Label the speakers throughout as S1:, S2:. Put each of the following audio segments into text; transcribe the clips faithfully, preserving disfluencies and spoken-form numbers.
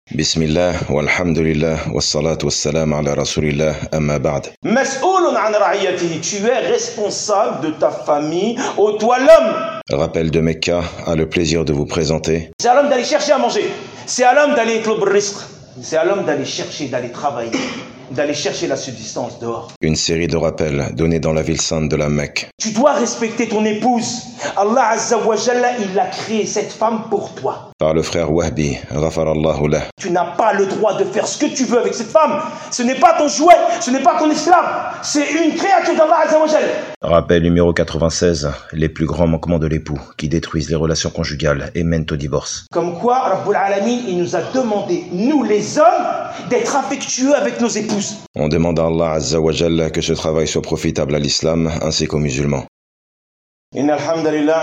S1: بسم الله والحمد لله والصلاة والسلام على رسول الله أما بعد.
S2: مسؤول عن رعيته, tu es responsable de ta famille, ô toi l'homme.
S1: Rappel de Mecca a le plaisir de vous présenter.
S2: C'est à l'homme d'aller chercher à manger, c'est à l'homme d'aller éclore le risque, c'est à l'homme d'aller chercher, d'aller travailler, d'aller chercher la subsistance dehors.
S1: Une série de rappels donnés dans la ville sainte de la Mecque.
S2: Tu dois respecter ton épouse. Allah Azza wa Jalla, il a créé cette femme pour toi.
S1: Par le frère Wahbi, Ghafarallahu lah.
S2: Tu n'as pas le droit de faire ce que tu veux avec cette femme. Ce n'est pas ton jouet, ce n'est pas ton esclave. C'est une créature d'Allah Azza wa Jalla.
S1: Rappel numéro quatre-vingt-seize, les plus grands manquements de l'époux qui détruisent les relations conjugales et mènent au divorce.
S2: Comme quoi, Rabbul Alamin, il nous a demandé, nous les hommes, d'être affectueux avec nos épouses.
S1: On demande à Allah Azza wa Jalla que ce travail soit profitable à l'islam ainsi qu'aux musulmans.
S2: Inna alhamdulillah.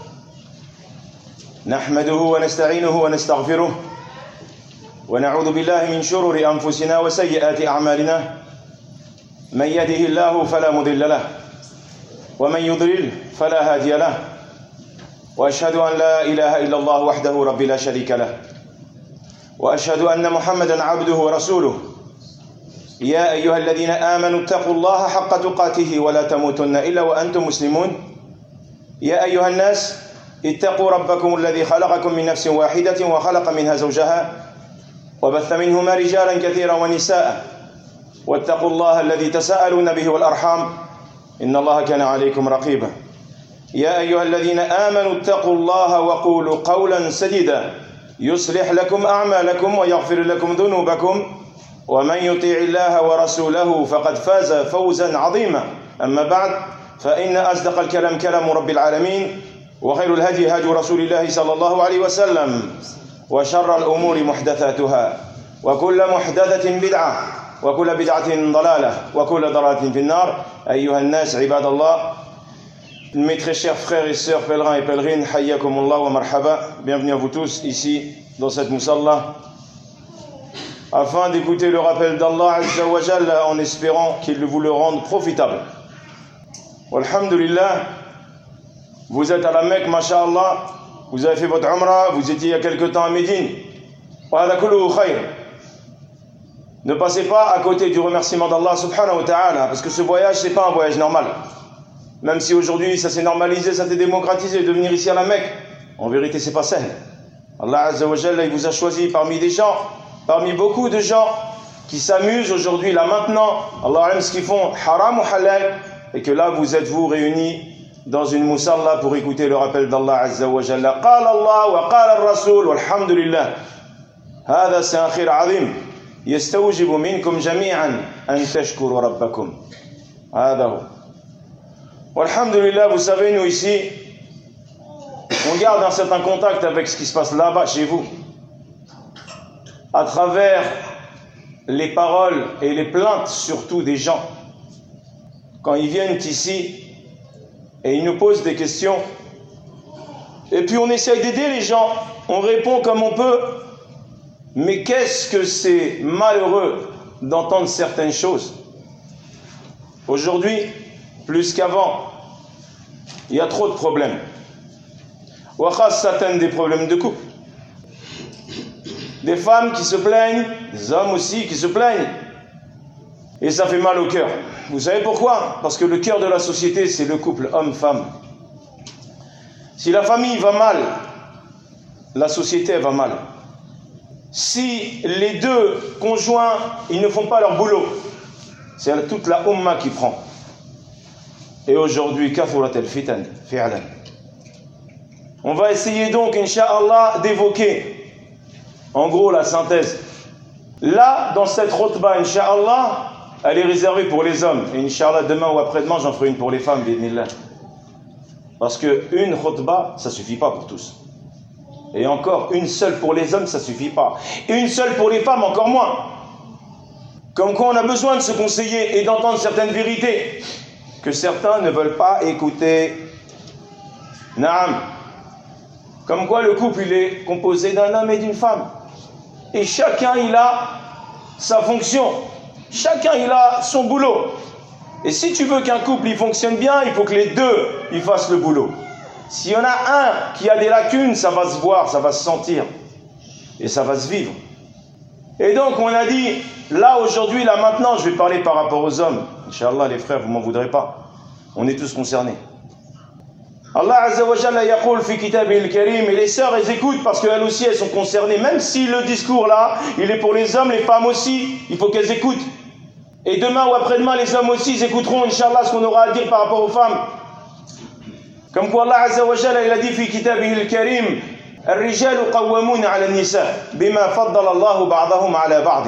S2: نحمده ونستعينه ونستغفره ونعوذ بالله من شرور أنفسنا وسيئات أعمالنا من يهده الله فلا مضل له ومن يضلل فلا هادي له وأشهد أن لا إله إلا الله وحده رب لا شريك له وأشهد أن محمدا عبده ورسوله يا أيها الذين آمنوا اتقوا الله حق تقاته ولا تموتن إلا وأنتم مسلمون يا أيها الناس اتقوا ربكم الذي خلقكم من نفس واحدة وخلق منها زوجها وبث منهما رجالا كثيرا ونساء واتقوا الله الذي تساءلون به والأرحام إن الله كان عليكم رقيبا يا أيها الذين آمنوا اتقوا الله وقولوا قولا سديدا يصلح لكم أعمالكم ويغفر لكم ذنوبكم ومن يطيع الله ورسوله فقد فاز فوزا عظيما أما بعد فإن أصدق الكلام كلام رب العالمين وخير الهدي هدي رسول الله صلى الله عليه وسلم وشر الأمور محدثاتها وكل محدثة بدعة وكل بدعة ضلالة وكل ضلالة في النار أيها الناس عباد الله. Mes très chers frères et sœurs pèlerins et pèlerines, hayyakumullah wa marhaba, bienvenue à vous tous ici dans cette musalla afin d'écouter le rappel d'Allah Azza wa Jalla en espérant qu'il vous le rende profitable. Alhamdulillah. Vous êtes à la Mecque, masha'Allah, vous avez fait votre Umrah, vous étiez il y a quelque temps à Médine. Ne passez pas à côté du remerciement d'Allah subhanahu wa ta'ala, parce que ce voyage, ce n'est pas un voyage normal. Même si aujourd'hui ça s'est normalisé, ça s'est démocratisé de venir ici à la Mecque, en vérité c'est pas sain. Allah Azza wa Jalla, il vous a choisi parmi des gens, parmi beaucoup de gens qui s'amusent aujourd'hui, là maintenant, Allah aime ce qu'ils font, haram ou halal, et que là vous êtes vous réunis dans une musalla pour écouter le rappel d'Allah Azza wa Jalla. قال الله وقال الرسول والحمد لله. هذا c'est un خير عظيم يستوجب منكم جميعا أن تشكروا ربكم. هذا هو. والحمد لله, vous savez, nous ici, on garde un certain contact avec ce qui se passe là-bas chez vous, à travers les paroles et les plaintes surtout des gens. Quand ils viennent ici, et il nous pose des questions. Et puis on essaye d'aider les gens. On répond comme on peut. Mais qu'est-ce que c'est malheureux d'entendre certaines choses. Aujourd'hui, plus qu'avant, il y a trop de problèmes. Wa khassatan des problèmes de couple. Des femmes qui se plaignent, des hommes aussi qui se plaignent. Et ça fait mal au cœur. Vous savez pourquoi? Parce que le cœur de la société, c'est le couple homme-femme. Si la famille va mal, la société va mal. Si les deux conjoints, ils ne font pas leur boulot, c'est toute la umma qui prend. Et aujourd'hui, kathurat al-fitan, fi'lan. On va essayer donc, incha'Allah, d'évoquer, en gros, la synthèse. Là, dans cette khutbah, incha'Allah, elle est réservée pour les hommes. Et Inch'Allah, demain ou après-demain, j'en ferai une pour les femmes, bi'idhnillah. Parce qu'une khutbah, ça ne suffit pas pour tous. Et encore, une seule pour les hommes, ça ne suffit pas. Et une seule pour les femmes, encore moins. Comme quoi, on a besoin de se conseiller et d'entendre certaines vérités que certains ne veulent pas écouter. Naam. Comme quoi, le couple, il est composé d'un homme et d'une femme. Et chacun, il a sa fonction. Chacun, il a son boulot. Et si tu veux qu'un couple il fonctionne bien, il faut que les deux ils fassent le boulot. S'il y en a un qui a des lacunes, ça va se voir, ça va se sentir. Et ça va se vivre. Et donc on a dit, là aujourd'hui, là maintenant, je vais parler par rapport aux hommes. Inch'Allah les frères, vous m'en voudrez pas. On est tous concernés. Allah Azza wa Jalla yaqul fi kitabihi al-karim, et les sœurs elles écoutent parce qu'elles aussi elles sont concernées, même si le discours là il est pour les hommes, les femmes aussi, il faut qu'elles écoutent. Et demain ou après-demain les hommes aussi ils écouteront Inch'Allah ce qu'on aura à dire par rapport aux femmes. Comme quoi Allah Azza wa Jalla il a dit fi kitabihi al-karim, الرجال قوامون على النساء بما فضل الله بعضهم على بعض.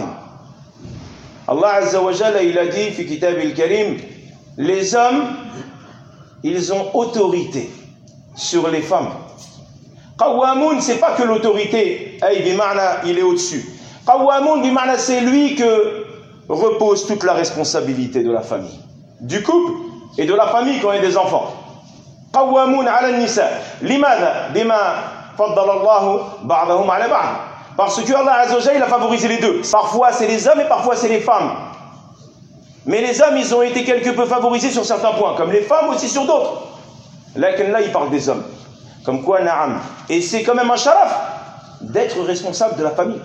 S2: Allah Azza wa Jalla il a dit fi kitabihi al-karim, les hommes ils ont autorité sur les femmes. Qawamoun, c'est pas que l'autorité, il est au-dessus. Qawamoun, c'est lui que repose toute la responsabilité de la famille, du couple et de la famille quand il y a des enfants. Qawamoun ala nisa. Limada bima faddala Allahu ba'dahum ala ba'd. Parce que Allah Azza wa Jalla il a favorisé les deux. Parfois c'est les hommes et parfois c'est les femmes. Mais les hommes, ils ont été quelque peu favorisés sur certains points, comme les femmes aussi sur d'autres. Là, là, il parle des hommes. Comme quoi, na'am. Et c'est quand même un sharaf d'être responsable de la famille.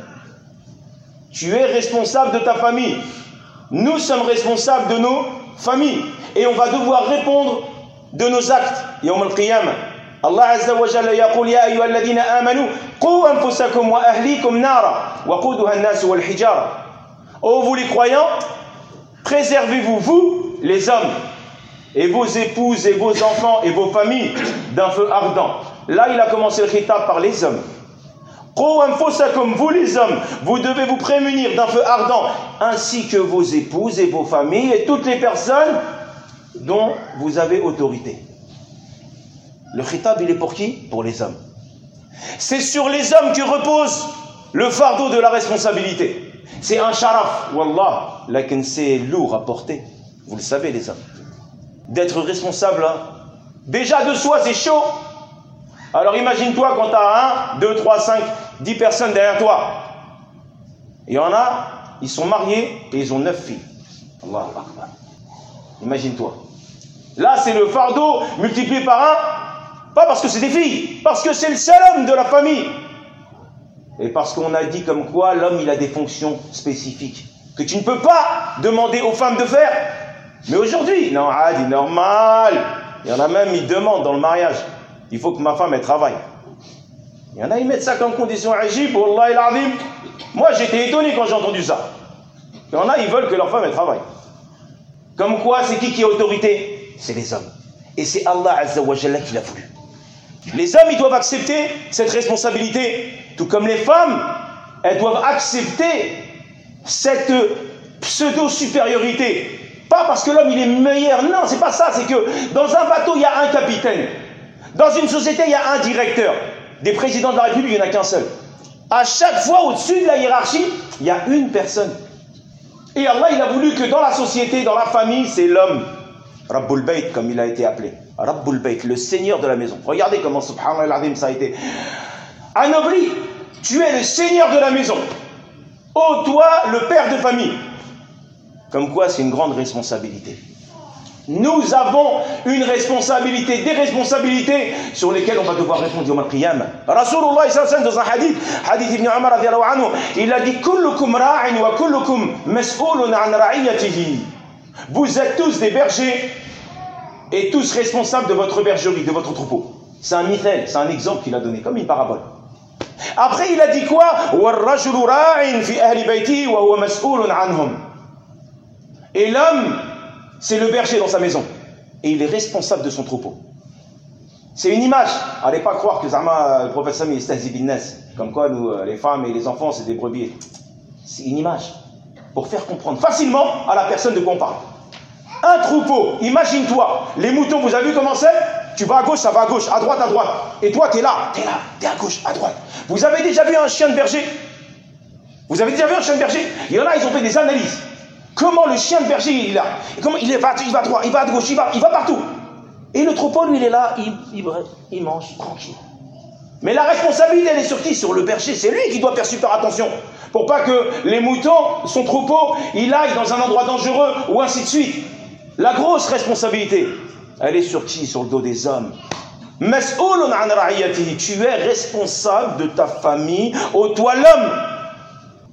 S2: Tu es responsable de ta famille. Nous sommes responsables de nos familles. Et on va devoir répondre de nos actes. Yawm al-qiyamah. Allah Azza wa Jalla yaqul ya ayyuha alladhina amanu qu anfusakum wa ahlikum nara wa quduha an-nas wal hijara. Oh vous les croyants, préservez-vous, vous, les hommes, et vos épouses, et vos enfants, et vos familles, d'un feu ardent. Là, il a commencé le khitab par les hommes. Comme vous, les hommes, vous devez vous prémunir d'un feu ardent, ainsi que vos épouses et vos familles, et toutes les personnes dont vous avez autorité. Le khitab, il est pour qui? Pour les hommes. C'est sur les hommes que repose le fardeau de la responsabilité. C'est un sharaf, wallah, lakin c'est lourd à porter. Vous le savez, les hommes. D'être responsable, hein. Déjà de soi, c'est chaud. Alors imagine-toi quand tu as un, deux, trois, cinq, dix personnes derrière toi. Il y en a, ils sont mariés et ils ont neuf filles. Allahu Akbar. Imagine-toi. Là, c'est le fardeau multiplié par un, pas parce que c'est des filles, parce que c'est le seul homme de la famille. Et parce qu'on a dit comme quoi l'homme il a des fonctions spécifiques que tu ne peux pas demander aux femmes de faire. Mais aujourd'hui, non, c'est normal. Il y en a même, ils demandent dans le mariage, il faut que ma femme elle travaille. Il y en a, ils mettent ça comme condition ajib, wallahi al-azim. Moi j'étais étonné quand j'ai entendu ça. Il y en a, ils veulent que leur femme elle travaille. Comme quoi, c'est qui qui est autorité? C'est les hommes. Et c'est Allah Azza wa Jalla qui l'a voulu. Les hommes, ils doivent accepter cette responsabilité, tout comme les femmes, elles doivent accepter cette pseudo-supériorité. Pas parce que l'homme, il est meilleur, non, c'est pas ça, c'est que dans un bateau, il y a un capitaine. Dans une société, il y a un directeur. Des présidents de la République, il n'y en a qu'un seul. À chaque fois, au-dessus de la hiérarchie, il y a une personne. Et Allah, il a voulu que dans la société, dans la famille, c'est l'homme. Rabbul Bayt, comme il a été appelé. Rabbul Bayt, le seigneur de la maison. Regardez comment, subhanallah, ça a été anobli. Tu es le seigneur de la maison. Oh, toi, le père de famille. Comme quoi, c'est une grande responsabilité. Nous avons une responsabilité, des responsabilités sur lesquelles on va devoir répondre Yawm al-Qiyamah. Rasulullah sallallahu alayhi wa sallam dans un hadith, hadith ibn Umar radiyallahu anhu, il a dit kullukum ra'in wa kullukum mas'ulun an ra'iyatihi. Vous êtes tous des bergers et tous responsables de votre bergerie, de votre troupeau. C'est un mithal, c'est un exemple qu'il a donné, comme une parabole. Après, il a dit quoi? وَالرَّجُلُ رَاعٍ فِي أَهْلِ بَيْتِهِ وَهُوَ مَسْئُولٌ عَنْهُمْ. Et l'homme, c'est le berger dans sa maison. Et il est responsable de son troupeau. C'est une image. Allez pas croire que Zama, le prophète Sami, est bin nas. Comme quoi, nous, les femmes et les enfants, c'est des brebis. C'est une image. Pour faire comprendre facilement à la personne de quoi on parle. Un troupeau, imagine-toi, les moutons, vous avez vu comment c'est? Tu vas à gauche, ça va à gauche, à droite, à droite. Et toi, tu es là, tu es là, tu es à gauche, à droite. Vous avez déjà vu un chien de berger? Vous avez déjà vu un chien de berger? Il y en a, ils ont fait des analyses. Comment le chien de berger, il est là? Et comment il, est, il va à droite, il va à gauche, il va, il va partout. Et le troupeau, lui, il est là, il, il, il mange tranquille. Mais la responsabilité, elle est sur qui? Sur le berger. C'est lui qui doit faire super attention. Pour pas que les moutons, son troupeau, il aille dans un endroit dangereux, ou ainsi de suite. La grosse responsabilité, elle est sur qui? Sur le dos des hommes. Mas'oulun an ra'iyatihi. Tu es responsable de ta famille, ô toi l'homme.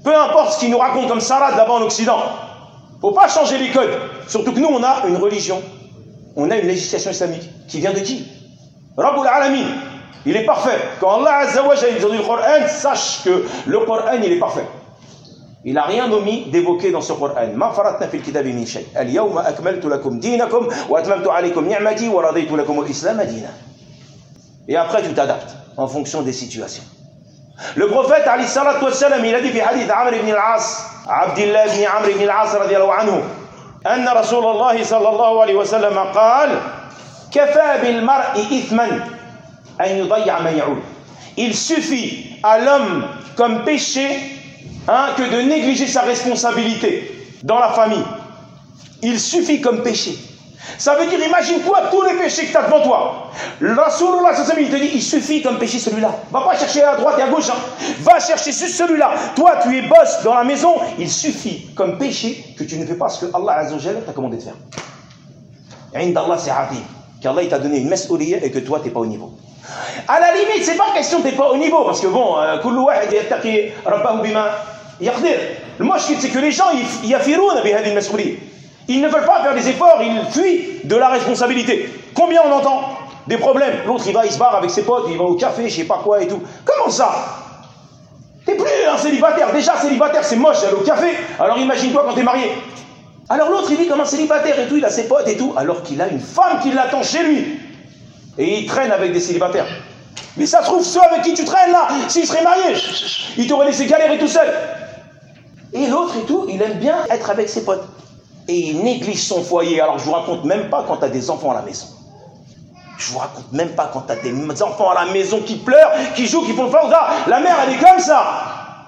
S2: Peu importe ce qu'ils nous racontent comme salade là-bas en Occident. Faut pas changer les codes. Surtout que nous, on a une religion. On a une législation islamique. Qui vient de qui? Rabbul Alamin. Il est parfait. Quand Allah Azza wa Jalla dit le Coran, sache que le Coran, il est parfait. Il n'a rien omis d'évoquer dans ce Coran. Ma faratna fil kitabi min shay. Al yawma akmaltu lakum dinakum wa atmamtu alaykum ni'mati wa raditu lakum al-islam dinan. Et après, tu t'adaptes en fonction des situations. Le prophète, alayhi salatu wa salam, il a dit في حديث عمرو بن العاص عبد الله بن عمرو بن العاص رضي الله عنه أن رسول الله صلى الله عليه وسلم قال كفى بالمرء إثما أن يضيع من يعول. Il suffit à l'homme comme péché hein, que de négliger sa responsabilité dans la famille. Il suffit comme péché. Ça veut dire, imagine-toi tous les péchés que tu as devant toi. Le Rasulullah, il te dit, il suffit comme péché celui-là. Va pas chercher à droite et à gauche. Hein. Va chercher juste celui-là. Toi, tu es boss dans la maison. Il suffit comme péché que tu ne fais pas ce que Allah Azza wa Jalla t'a commandé de faire. Inda Allah, c'est rapide. Qu'Allah t'a donné une mas'ouliya et que toi, tu n'es pas au niveau. À la limite, c'est pas question que tu n'es pas au niveau. Parce que bon, kullu wahid yattaqi rabbahu bima yaqdir. Le moshkil, c'est que les gens, ils yafirouna bi hadhihi al-mas'ouliya. Ils ne veulent pas faire des efforts, ils fuient de la responsabilité. Combien on entend des problèmes? L'autre, il va, il se barre avec ses potes, il va au café, je sais pas quoi et tout. Comment ça? T'es plus un célibataire. Déjà, célibataire, c'est moche d'aller au café. Alors imagine-toi quand t'es marié. Alors l'autre, il vit comme un célibataire et tout, il a ses potes et tout, alors qu'il a une femme qui l'attend chez lui. Et il traîne avec des célibataires. Mais ça se trouve, ceux avec qui tu traînes là, s'il serait marié, il t'aurait laissé galérer tout seul. Et l'autre et tout, il aime bien être avec ses potes. Et il néglige son foyer. Alors je vous raconte même pas quand tu as des enfants à la maison. Je vous raconte même pas quand tu as des enfants à la maison qui pleurent, qui jouent, qui font le fauda. La mère, elle est comme ça.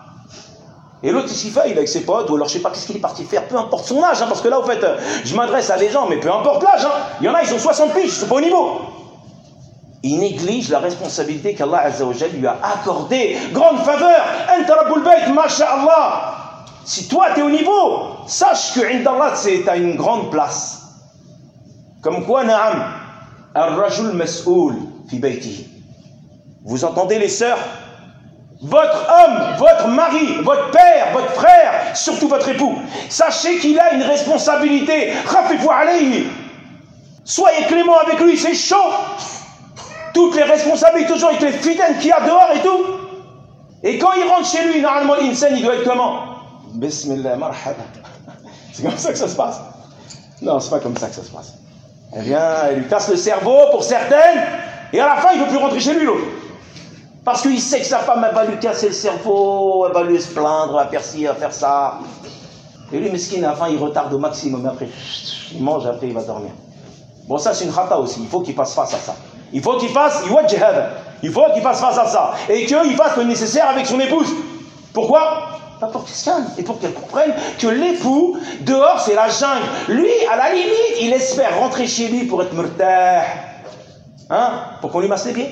S2: Et l'autre, qu'est-ce qu'il fait? Il est avec ses potes, ou alors je sais pas qu'est-ce qu'il est parti faire, peu importe son âge, hein, parce que là, au fait, je m'adresse à des gens, mais peu importe l'âge. Hein. Il y en a, ils ont soixante piges, ils sont pas au niveau. Il néglige la responsabilité qu'Allah Azza wa Jalla lui a accordée. Grande faveur. Anta Rabbul Bayt, masha'Allah. Si toi tu es au niveau, sache que Indallah tu as une grande place. Comme quoi, na'am, ar-rajul mas'oul fi baytihi. Vous entendez les sœurs? Votre homme, votre mari, votre père, votre frère, surtout votre époux, sachez qu'il a une responsabilité. Khafifu alayhi. Soyez clément avec lui, c'est chaud. Toutes les responsabilités, toujours avec les fitaines qu'il y a dehors et tout. Et quand il rentre chez lui, normalement, l'insan, il doit être comment? Bismillah, marhaba. C'est comme ça que ça se passe? Non, c'est pas comme ça que ça se passe. Eh bien, elle lui casse le cerveau pour certaines, et à la fin, il ne veut plus rentrer chez lui, l'autre. Parce qu'il sait que sa femme, elle va lui casser le cerveau, elle va lui se plaindre, elle va faire ci, elle va faire ça. Et lui, mesquine, à la fin, il retarde au maximum, après, il mange, après, il va dormir. Bon, ça, c'est une khata aussi, il faut qu'il fasse face à ça. Il faut qu'il fasse, il faut qu'il fasse face à ça. Et qu'il fasse le nécessaire avec son épouse. Pourquoi? Pas pour qu'il se calme, et pour qu'elle comprenne que l'époux, dehors, c'est la jungle. Lui, à la limite, il espère rentrer chez lui pour être murtah. Hein? Pour qu'on lui masse les pieds?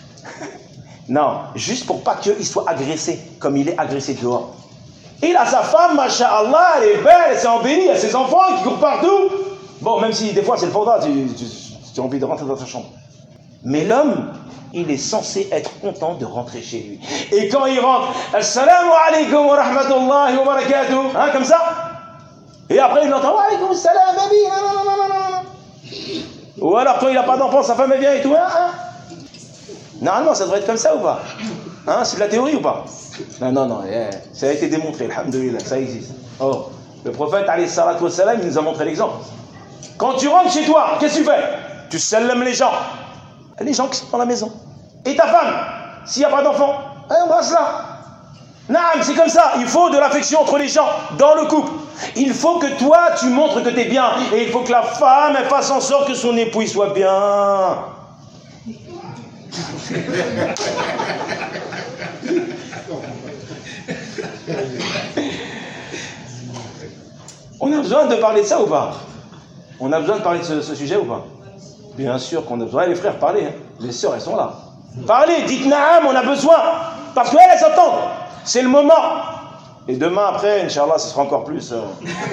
S2: Non, juste pour pas qu'il soit agressé, comme il est agressé dehors. Il a sa femme, masha'Allah, elle est belle, elle s'est embellie, il y a ses enfants qui courent partout. Bon, même si des fois c'est le fauda, tu, tu, tu as envie de rentrer dans ta chambre. Mais l'homme, il est censé être content de rentrer chez lui. Et quand il rentre, Assalamu alaikum wa rahmatullahi wa barakatuh, hein, comme ça. Et après il entend, wa alaikum assalam, baby, non, non, non, non, non. Ou alors quand il n'a pas d'enfant, sa femme est bien et tout, hein, hein. Normalement, ça devrait être comme ça ou pas? Hein, c'est de la théorie ou pas? Non, non, non, yeah. Ça a été démontré, alhamdoulilah, ça existe. Oh, le prophète, alayhi salatu wa salam, il nous a montré l'exemple. Quand tu rentres chez toi, qu'est-ce que tu fais? Tu salams les gens. Les gens qui sont dans la maison. Et ta femme, s'il n'y a pas d'enfant, eh, embrasse-la. Naam, c'est comme ça. Il faut de l'affection entre les gens, dans le couple. Il faut que toi, tu montres que tu es bien. Et il faut que la femme, elle fasse en sorte que son époux il soit bien. On a besoin de parler de ça ou pas? On a besoin de parler de ce, ce sujet ou pas? Bien sûr qu'on a besoin. Les frères, parlez. Hein. Les sœurs, elles sont là. Parlez, dites naam, on a besoin. Parce qu'elles, elles s'entendent. C'est le moment. Et demain, après, Inch'Allah, ce sera encore plus. Euh...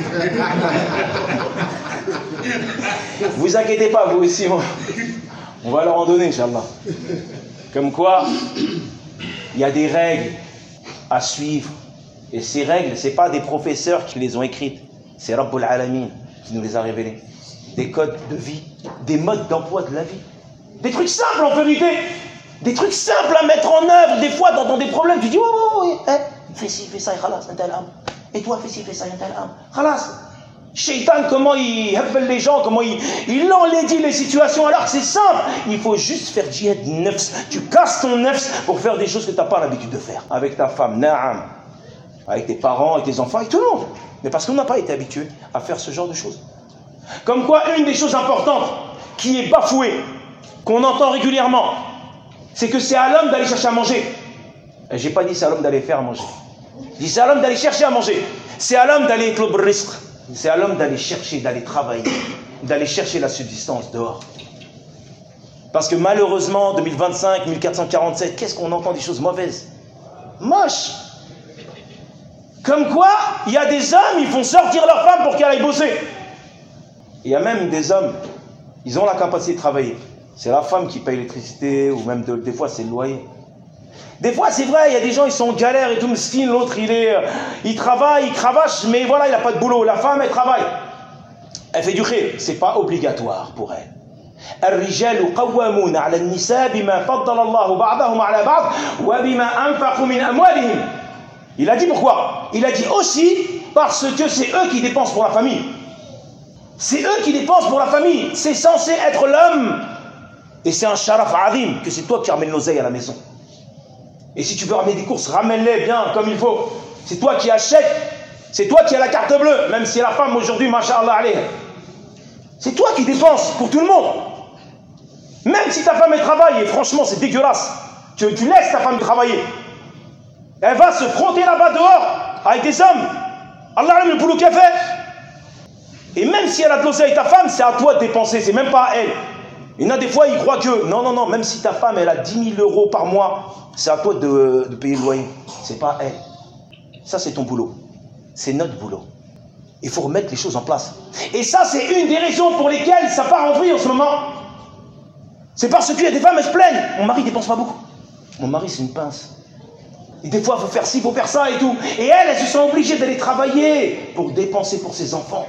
S2: vous inquiétez pas, vous aussi. On, on va leur en donner, Inch'Allah. Comme quoi, il y a des règles à suivre Et ces règles, ce n'est pas des professeurs qui les ont écrites. C'est Rabbul Alamin qui nous les a révélées. Des codes de vie, des modes d'emploi de la vie. Des trucs simples en vérité. Des trucs simples à mettre en œuvre. Des fois, dans, dans des problèmes, tu dis, oh, oh, oh, eh, fais ci, fais ça, et khalas, un tel âme. Et toi, fais ci, fais ça, un tel âme. Khalas. Shaitan, comment il appelle les gens, comment il, il enlaidit les situations, alors que c'est simple. Il faut juste faire djihad nefs. Tu casses ton nefs pour faire des choses que tu n'as pas l'habitude de faire. Avec ta femme, na'am. Avec tes parents, avec tes enfants, avec tout le monde. Mais parce qu'on n'a pas été habitué à faire ce genre de choses. Comme quoi, une des choses importantes qui est bafouée, qu'on entend régulièrement, c'est que c'est à l'homme d'aller chercher à manger. Et j'ai pas dit c'est à l'homme d'aller faire à manger. Je dis c'est à l'homme d'aller chercher à manger. C'est à l'homme d'aller être le risque. C'est à l'homme d'aller chercher, d'aller travailler, d'aller chercher la subsistance dehors. Parce que malheureusement, en deux mille vingt-cinq, mille quatre cent quarante-sept, qu'est-ce qu'on entend des choses mauvaises, moches. Comme quoi, il y a des hommes, ils font sortir leur femme pour qu'elle aille bosser. Il y a même des hommes, ils ont la capacité de travailler. C'est la femme qui paye l'électricité, ou même de, des fois c'est le loyer. Des fois c'est vrai, il y a des gens, ils sont en galère et tout, mesquin, l'autre il est, il travaille, il cravache, mais voilà, il n'a pas de boulot. La femme, elle travaille. Elle fait du khir, c'est pas obligatoire pour elle. الرجال قوامون على النساء بما فضل الله بعضهم على بعض وبما أنفقوا من أموالهم. Il a dit pourquoi? Il a dit aussi parce que c'est eux qui dépensent pour la famille. C'est eux qui dépensent pour la famille. C'est censé être l'homme. Et c'est un sharaf azim que c'est toi qui ramènes l'oseille à la maison. Et si tu veux ramener des courses, ramène-les bien comme il faut. C'est toi qui achètes. C'est toi qui as la carte bleue. Même si la femme aujourd'hui, masha'Allah alayha. C'est toi qui dépenses pour tout le monde. Même si ta femme elle travaille, et franchement c'est dégueulasse. Tu, tu laisses ta femme travailler. Elle va se frotter là-bas dehors avec des hommes. Allah aime le boulot qu'elle fait. Et même si elle a de l'oseille, ta femme, c'est à toi de dépenser, c'est même pas à elle. Il y en a des fois, ils croient que, non, non, non, même si ta femme, elle a dix mille euros par mois, c'est à toi de, de payer le loyer. C'est pas à elle. Ça, c'est ton boulot. C'est notre boulot. Il faut remettre les choses en place. Et ça, c'est une des raisons pour lesquelles ça part en vrille en ce moment. C'est parce qu'il y a des femmes, elles se plaignent. Mon mari ne dépense pas beaucoup. Mon mari, c'est une pince. Et des fois, il faut faire ci, il faut faire ça et tout. Et elles, elles se sont obligées d'aller travailler pour dépenser pour ses enfants.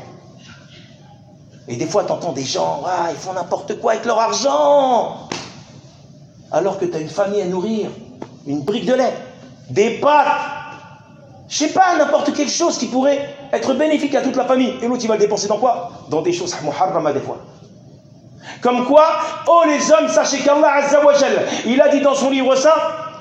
S2: Et des fois, tu entends des gens, ah, ils font n'importe quoi avec leur argent. Alors que tu as une famille à nourrir, une brique de lait, des pâtes, je sais pas, n'importe quelle chose qui pourrait être bénéfique à toute la famille. Et l'autre, il va le dépenser dans quoi? Dans des choses muharrama des fois. Comme quoi, oh les hommes, sachez qu'Allah Azza wa Jal, il a dit dans son livre saint,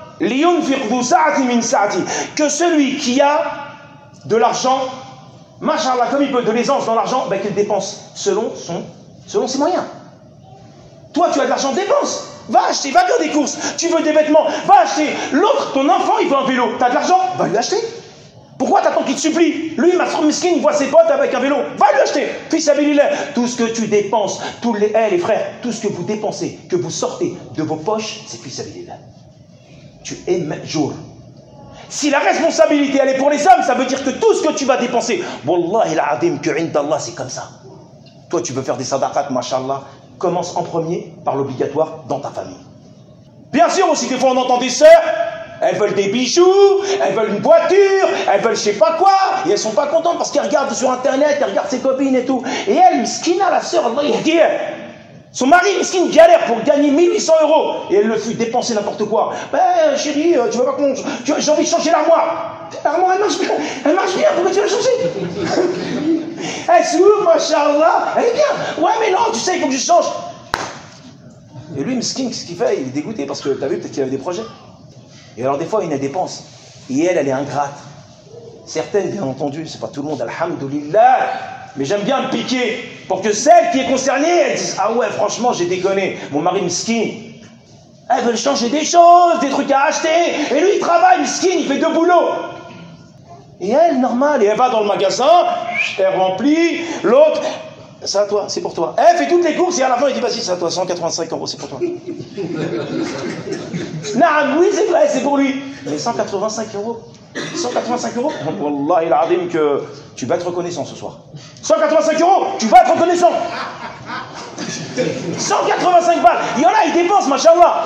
S2: que celui qui a de l'argent, machallah, comme il peut, de l'aisance dans l'argent, ben, qu'il dépense selon, son, selon ses moyens. Toi, tu as de l'argent, dépense. Va acheter, va faire des courses. Tu veux des vêtements, va acheter. L'autre, ton enfant, il veut un vélo. Tu as de l'argent, va lui acheter. Pourquoi t'attends qu'il te supplie? Lui, Masroum Miskin, il voit ses potes avec un vélo. Va lui acheter. Fils Abilillah, tout ce que tu dépenses, tous les, hey, les frères, tout ce que vous dépensez, que vous sortez de vos poches, c'est Fils Abilillah. Tu es jour. Si la responsabilité elle est pour les hommes, ça veut dire que tout ce que tu vas dépenser, Wallahi al-Adim, que indallah, c'est comme ça. Toi, tu veux faire des sadaqat, mashallah, commence en premier par l'obligatoire dans ta famille. Bien sûr aussi, des fois, on entend des sœurs, elles veulent des bijoux, elles veulent une voiture, elles veulent je sais pas quoi, et elles sont pas contentes parce qu'elles regardent sur internet, elles regardent ses copines et tout. Et elle, miskina, la sœur, Allah yahdi, son mari, miskin, galère pour gagner mille huit cents euros. Et elle le fait dépenser n'importe quoi. Ben, chérie, tu veux pas qu'on... J'ai envie de changer l'armoire. L'armoire, elle marche bien. Elle marche bien, pourquoi tu veux la changer? Elle s'ouvre, machallah. Elle est bien. Ouais, mais non, tu sais, il faut que je change. Et lui, miskin, qu'est-ce qu'il fait? Il est dégoûté parce que t'as vu, peut-être qu'il avait des projets. Et alors, des fois, il y a des dépenses. Et elle, elle est ingrate. Certaines, bien entendu, c'est pas tout le monde, alhamdoulilah. Mais j'aime bien me piquer pour que celle qui est concernée, elle dise, ah ouais, franchement, j'ai déconné. Mon mari miskin, elle veut changer des choses, des trucs à acheter. Et lui, il travaille, miskin, il fait deux boulots. Et elle, normal, et elle va dans le magasin, elle remplit, l'autre, c'est à toi, c'est pour toi. Elle fait toutes les courses et à la fin, il dit, vas-y, c'est à toi, cent quatre-vingt-cinq euros, c'est pour toi. Non, oui, c'est vrai, c'est pour lui. Mais cent quatre-vingt-cinq euros. cent quatre-vingt-cinq euros, Wallahi al-Adim que tu vas être reconnaissant ce soir. cent quatre-vingt-cinq euros, tu vas être reconnaissant. cent quatre-vingt-cinq balles, il y en a, ils dépensent, machallah.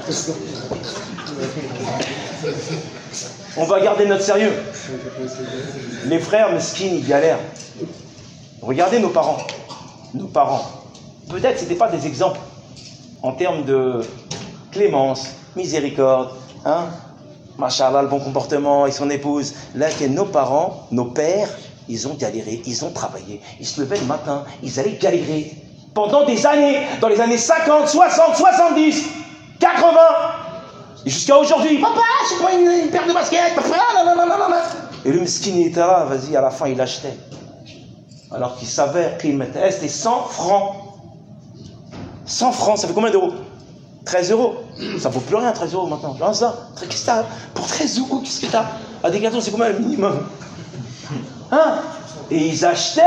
S2: On va garder notre sérieux. Les frères mesquins, ils galèrent. Regardez nos parents. Nos parents. Peut-être que ce n'étaient pas des exemples en termes de clémence, miséricorde, hein, machallah, le bon comportement et son épouse. Là, que nos parents, nos pères, ils ont galéré, ils ont travaillé. Ils se levaient le matin, ils allaient galérer. Pendant des années, dans les années cinquante, soixante, soixante-dix, quatre-vingts, jusqu'à aujourd'hui. Papa, c'est quoi une, une paire de baskets? Papa, non, non, non, non, non. Et le mesquin, il était là, vas-y, à la fin, il achetait. Alors qu'il savait qu'il mettait, c'était cent francs. cent francs, ça fait combien d'euros? treize euros. Ça vaut plus rien, treize euros maintenant. Genre ça, qu'est-ce que t'as? Pour treize euros, qu'est-ce que t'as? À des gâteaux, c'est combien le minimum? Hein? Et ils achetaient.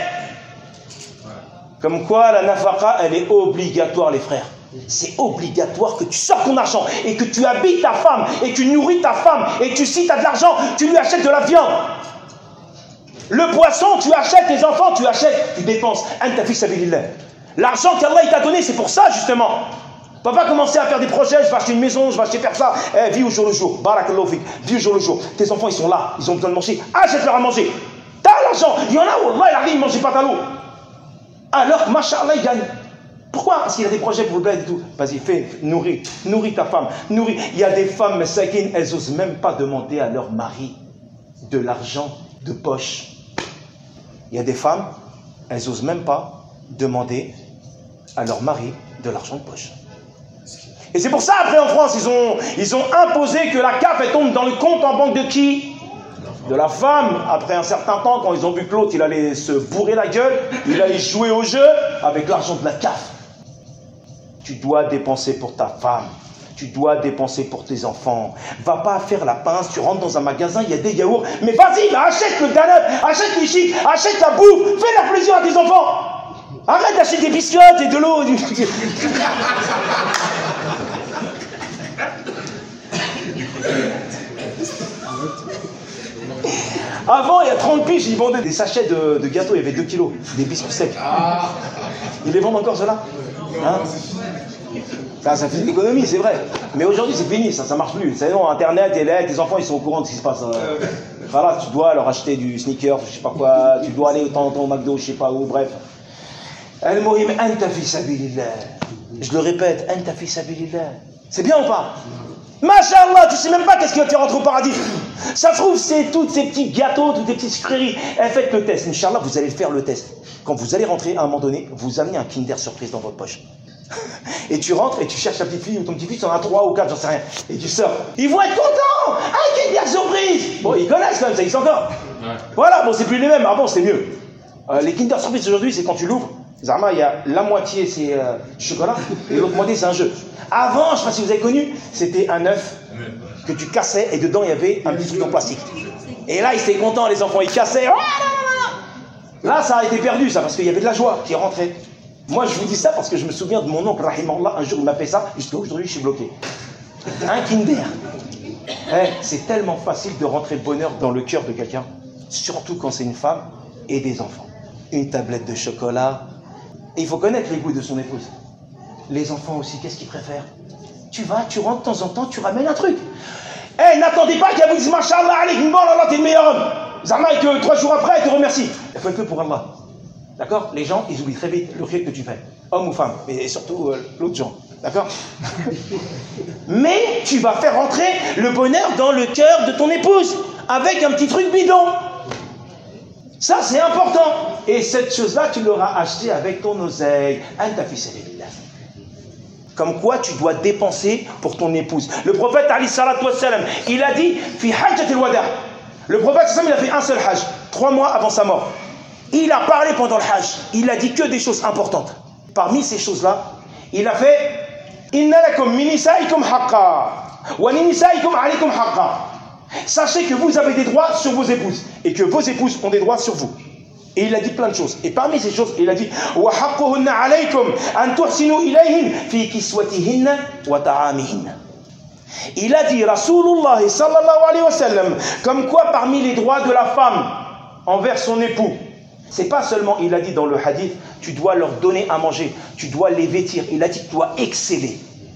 S2: Comme quoi, la nafaqa, elle est obligatoire, les frères. C'est obligatoire que tu sors ton argent et que tu habilles ta femme et que tu nourris ta femme et que tu, si tu as de l'argent, tu lui achètes de la viande. Le poisson, tu achètes, tes enfants, tu achètes, tu dépenses. Anta fi sabilillah. L'argent qu'Allah il t'a donné, c'est pour ça justement. Tu ne vas pas commencer à faire des projets, je vais acheter une maison, je vais acheter faire ça. Eh, vis au jour le jour. Barakallahu fik. Vis au jour le jour. Tes enfants, ils sont là, ils ont besoin de manger. Achète-leur à manger. T'as l'argent. Il y en a, wallah, il arrive, il ne mange pas ta l'eau. Alors, machallah, il gagne. Pourquoi? Parce qu'il y a des projets pour le bled et tout. Vas-y, fais, nourris, nourris ta femme, nourris. Il y a des femmes, mais sakines, elles n'osent même pas demander à leur mari de l'argent de poche. Il y a des femmes, elles n'osent même pas demander à leur mari de l'argent de poche. Et c'est pour ça, après, en France, ils ont, ils ont imposé que la C A F elle tombe dans le compte en banque de qui? De la femme. Après un certain temps, quand ils ont vu que l'autre, il allait se bourrer la gueule, il allait jouer au jeu avec l'argent de la C A F. Tu dois dépenser pour ta femme. Tu dois dépenser pour tes enfants. Va pas faire la pince, tu rentres dans un magasin, il y a des yaourts. Mais vas-y, bah, achète le Danone, achète les chics, achète la bouffe, fais la plaisir à tes enfants. Arrête d'acheter des biscottes et de l'eau. Avant, il y a trente piges, ils vendaient des sachets de, de gâteaux, il y avait deux kilos, des biscuits secs. Ils les vendent encore, ceux-là, hein? Ça, ça fait de l'économie, c'est vrai. Mais aujourd'hui, c'est fini, ça ne marche plus. C'est bon, Internet, et là, tes enfants, ils sont au courant de ce qui se passe. Voilà, tu dois leur acheter du sneakers, je sais pas quoi, tu dois aller de temps en temps au McDo, je sais pas où, bref. Al-Muhim, anta fi sabilillah. Je le répète, anta fi sabilillah. C'est bien ou pas? Masha'Allah, tu sais même pas qu'est-ce qui va te faire rentrer au paradis. Ça se trouve, c'est tous ces petits gâteaux, toutes ces petites sucreries. Eh, faites le test. Inch'Allah, vous allez faire le test. Quand vous allez rentrer, à un moment donné, vous amenez un Kinder Surprise dans votre poche. Et tu rentres et tu cherches ta petite fille ou ton petit fils, tu en as trois ou quatre, j'en sais rien. Et tu sors. Ils vont être contents. Un Kinder Surprise. Bon, ils connaissent quand même, ça existe encore. Ouais. Voilà, bon, c'est plus les mêmes. Avant, c'est mieux. Euh, les Kinder Surprise aujourd'hui, c'est quand tu l'ouvres. Zarma, il y a la moitié, c'est euh, du chocolat, et l'autre moitié, c'est un jeu. Avant, je ne sais pas si vous avez connu, c'était un œuf que tu cassais et dedans, il y avait un petit truc en plastique. Et là, ils étaient contents, les enfants, ils cassaient. Là, ça a été perdu, ça, parce qu'il y avait de la joie qui rentrait. Moi, je vous dis ça parce que je me souviens de mon oncle, Rahimallah, un jour, il m'a fait ça, jusqu'à aujourd'hui, je suis bloqué. Un Kinder. Eh, c'est tellement facile de rentrer le bonheur dans le cœur de quelqu'un, surtout quand c'est une femme et des enfants. Une tablette de chocolat. Et il faut connaître les goûts de son épouse. Les enfants aussi, qu'est-ce qu'ils préfèrent? Tu vas, tu rentres de temps en temps, tu ramènes un truc. Eh, hey, n'attendez pas qu'elle vous dise Masha'Allah, allez, Allah, t'es le meilleur homme. Zama, et que trois jours après, elle te remercie. Il faut être que pour Allah. D'accord? Les gens, ils oublient très vite le khir que tu fais. Homme ou femme, et surtout euh, l'autre genre. D'accord? Mais tu vas faire rentrer le bonheur dans le cœur de ton épouse avec un petit truc bidon. Ça, c'est important. Et cette chose-là, tu l'auras achetée avec ton oseille. Anta fi sabilillah. Comme quoi, tu dois dépenser pour ton épouse. Le prophète, alayhi salatu wassalam, il a dit, fi hajjat al-wada. Le prophète, il a fait un seul hajj, trois mois avant sa mort. Il a parlé pendant le hajj. Il a dit que des choses importantes. Parmi ces choses-là, il a fait, inna lakum min nisaikum haqqa, wa min nisaikum alaykum haqqa. Sachez que vous avez des droits sur vos épouses et que vos épouses ont des droits sur vous. Et il a dit plein de choses. Et parmi ces choses, il a dit wa haqquhunna alaykum an tuhsinu ilayhin fi kiswatihinna wa ta'amihinna. Il a dit Rasulullah sallallahu alayhi wa sallam comme quoi parmi les droits de la femme envers son époux, c'est pas seulement, il a dit dans le hadith, tu dois leur donner à manger, tu dois les vêtir. Il a dit tu dois exceller.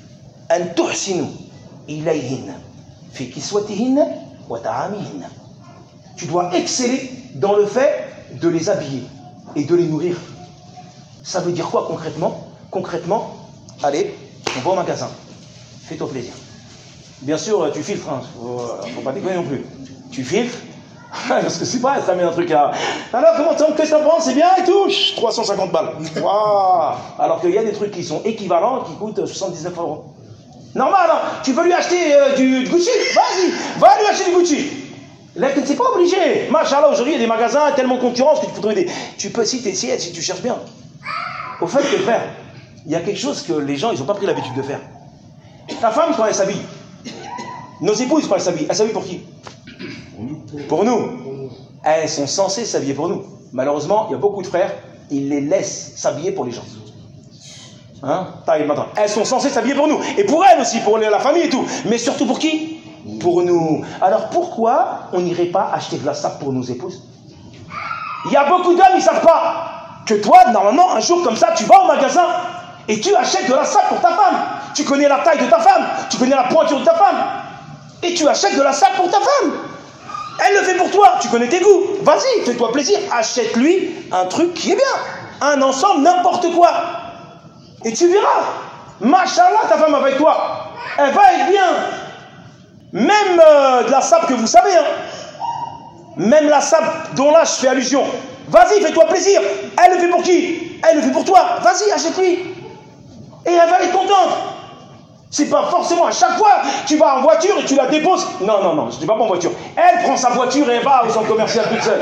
S3: أن تحسنوا إليهن في كسوتهن وطعامهن. Tu dois exceller dans le fait de les habiller et de les nourrir. Ça veut dire quoi concrètement? Concrètement, allez, on va au magasin. Fais-toi plaisir. Bien sûr, tu filtres, hein. Faut, faut pas déconner non plus. Tu filtres, parce que c'est pas être amené un truc à. Alors, comment tu qu'est-ce que t'en penses? C'est bien et tout? trois cent cinquante balles. Waouh. Alors qu'il y a des trucs qui sont équivalents qui coûtent soixante-dix-neuf euros. Normal, hein. Tu veux lui acheter euh, du, du Gucci? Vas-y, va lui acheter du Gucci. Là, c'est pas obligé. Machallah, aujourd'hui, il y a des magasins tellement concurrence que tu peux trouver des. Tu peux, si tu essaies, si tu cherches bien. Au fait que, frère, il y a quelque chose que les gens, ils n'ont pas pris l'habitude de faire. Ta femme, quand elle s'habille, nos épouses, quand elles s'habillent, elles s'habillent pour qui? Pour nous. Elles sont censées s'habiller pour nous. Malheureusement, il y a beaucoup de frères, ils les laissent s'habiller pour les gens. Hein? Elles sont censées s'habiller pour nous. Et pour elles aussi, pour la famille et tout. Mais surtout pour qui? Pour nous. Alors pourquoi on n'irait pas acheter de la sape pour nos épouses? Il y a beaucoup d'hommes, ils ne savent pas que toi, normalement, un jour comme ça, tu vas au magasin et tu achètes de la sape pour ta femme. Tu connais la taille de ta femme, tu connais la pointure de ta femme. Et tu achètes de la sape pour ta femme. Elle le fait pour toi, tu connais tes goûts. Vas-y, fais-toi plaisir, achète-lui un truc qui est bien. Un ensemble, n'importe quoi. Et tu verras, machallah, ta femme avec toi, elle va être bien. Même euh, de la sape que vous savez, hein. Même la sape dont là je fais allusion. Vas-y, fais-toi plaisir. Elle le fait pour qui? Elle le fait pour toi. Vas-y, achète-lui. Et elle va être contente. C'est pas forcément à chaque fois tu vas en voiture et tu la déposes. Non, non, non, je ne dis pas en voiture. Elle prend sa voiture et elle va au centre commercial toute seule.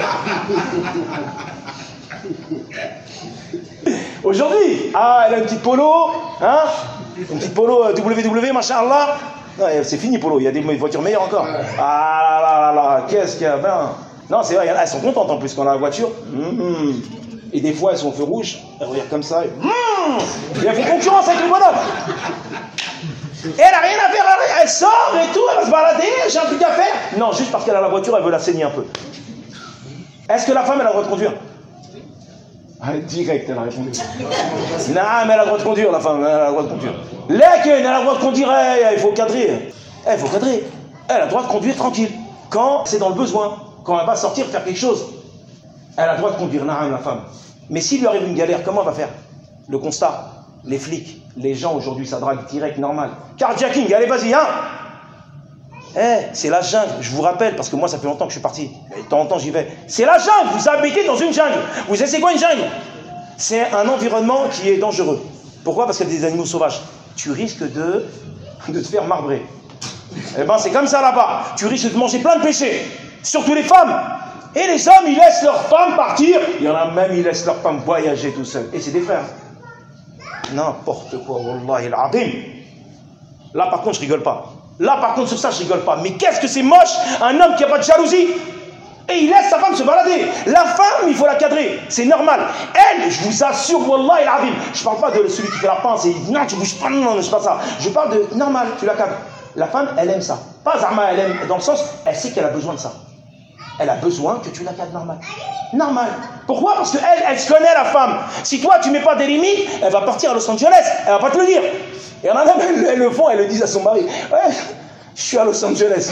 S3: Aujourd'hui, ah, elle a une petite polo, hein, une petite polo W W, machallah. Non, c'est fini polo, il y a des voitures meilleures encore. Ah là là là là, qu'est-ce qu'il y a ben. Non, c'est vrai, elles sont contentes en plus quand on a la voiture. Mmh. Et des fois, elles sont au feu rouge, elles regardent comme ça. Et, mmh. et elles font concurrence avec le bonhomme. Et elle n'a rien à faire, elle sort et tout, elle va se balader, j'ai un truc à faire. Non, juste parce qu'elle a la voiture, elle veut la saigner un peu. Est-ce que la femme, elle a le droit de conduire? Ah, direct, elle a répondu. Non, mais elle a le droit de conduire, la femme, elle a le droit de conduire. Laquelle, elle a le droit de conduire, hey, il faut cadrer. Il hey, faut cadrer. Elle a le droit de conduire tranquille. Quand c'est dans le besoin, quand elle va sortir faire quelque chose, elle a le droit de conduire, non, la femme. Mais s'il lui arrive une galère, comment elle va faire? Le constat, les flics, les gens aujourd'hui, ça drague direct, normal. Carjacking, allez, vas-y, hein. Eh, hey, c'est la jungle, je vous rappelle, parce que moi, ça fait longtemps que je suis parti. De temps en temps, j'y vais. C'est la jungle, vous habitez dans une jungle. Vous savez, c'est quoi une jungle? C'est un environnement qui est dangereux. Pourquoi? Parce qu'il y a des animaux sauvages. Tu risques de, de te faire marbrer. Eh ben, c'est comme ça là-bas. Tu risques de manger plein de péchés. Surtout les femmes. Et les hommes, ils laissent leurs femmes partir. Il y en a même, ils laissent leurs femmes voyager tout seuls. Et c'est des frères. N'importe quoi, wallahi al-azim. Là, par contre, je rigole pas. Là, par contre, sur ça, je rigole pas. Mais qu'est-ce que c'est moche, un homme qui n'a pas de jalousie. Et il laisse sa femme se balader. La femme, il faut la cadrer. C'est normal. Elle, je vous assure, wallahi al-azim. Je parle pas de celui qui fait la pince et il dit non, tu bouges pas, non, non, c'est pas ça. Je parle de normal, tu la cadres. La femme, elle aime ça. Pas Zama, elle aime, dans le sens, elle sait qu'elle a besoin de ça. Elle a besoin que tu la cadres normal. Normal. Pourquoi? Parce qu'elle, elle se connaît, la femme. Si toi, tu mets pas des limites, elle va partir à Los Angeles. Elle va pas te le dire. Et en a même, elles, elles le font, elles le disent à son mari. Ouais, je suis à Los Angeles.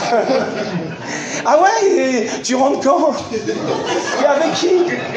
S3: Ah ouais, et tu rentres quand? Et avec qui?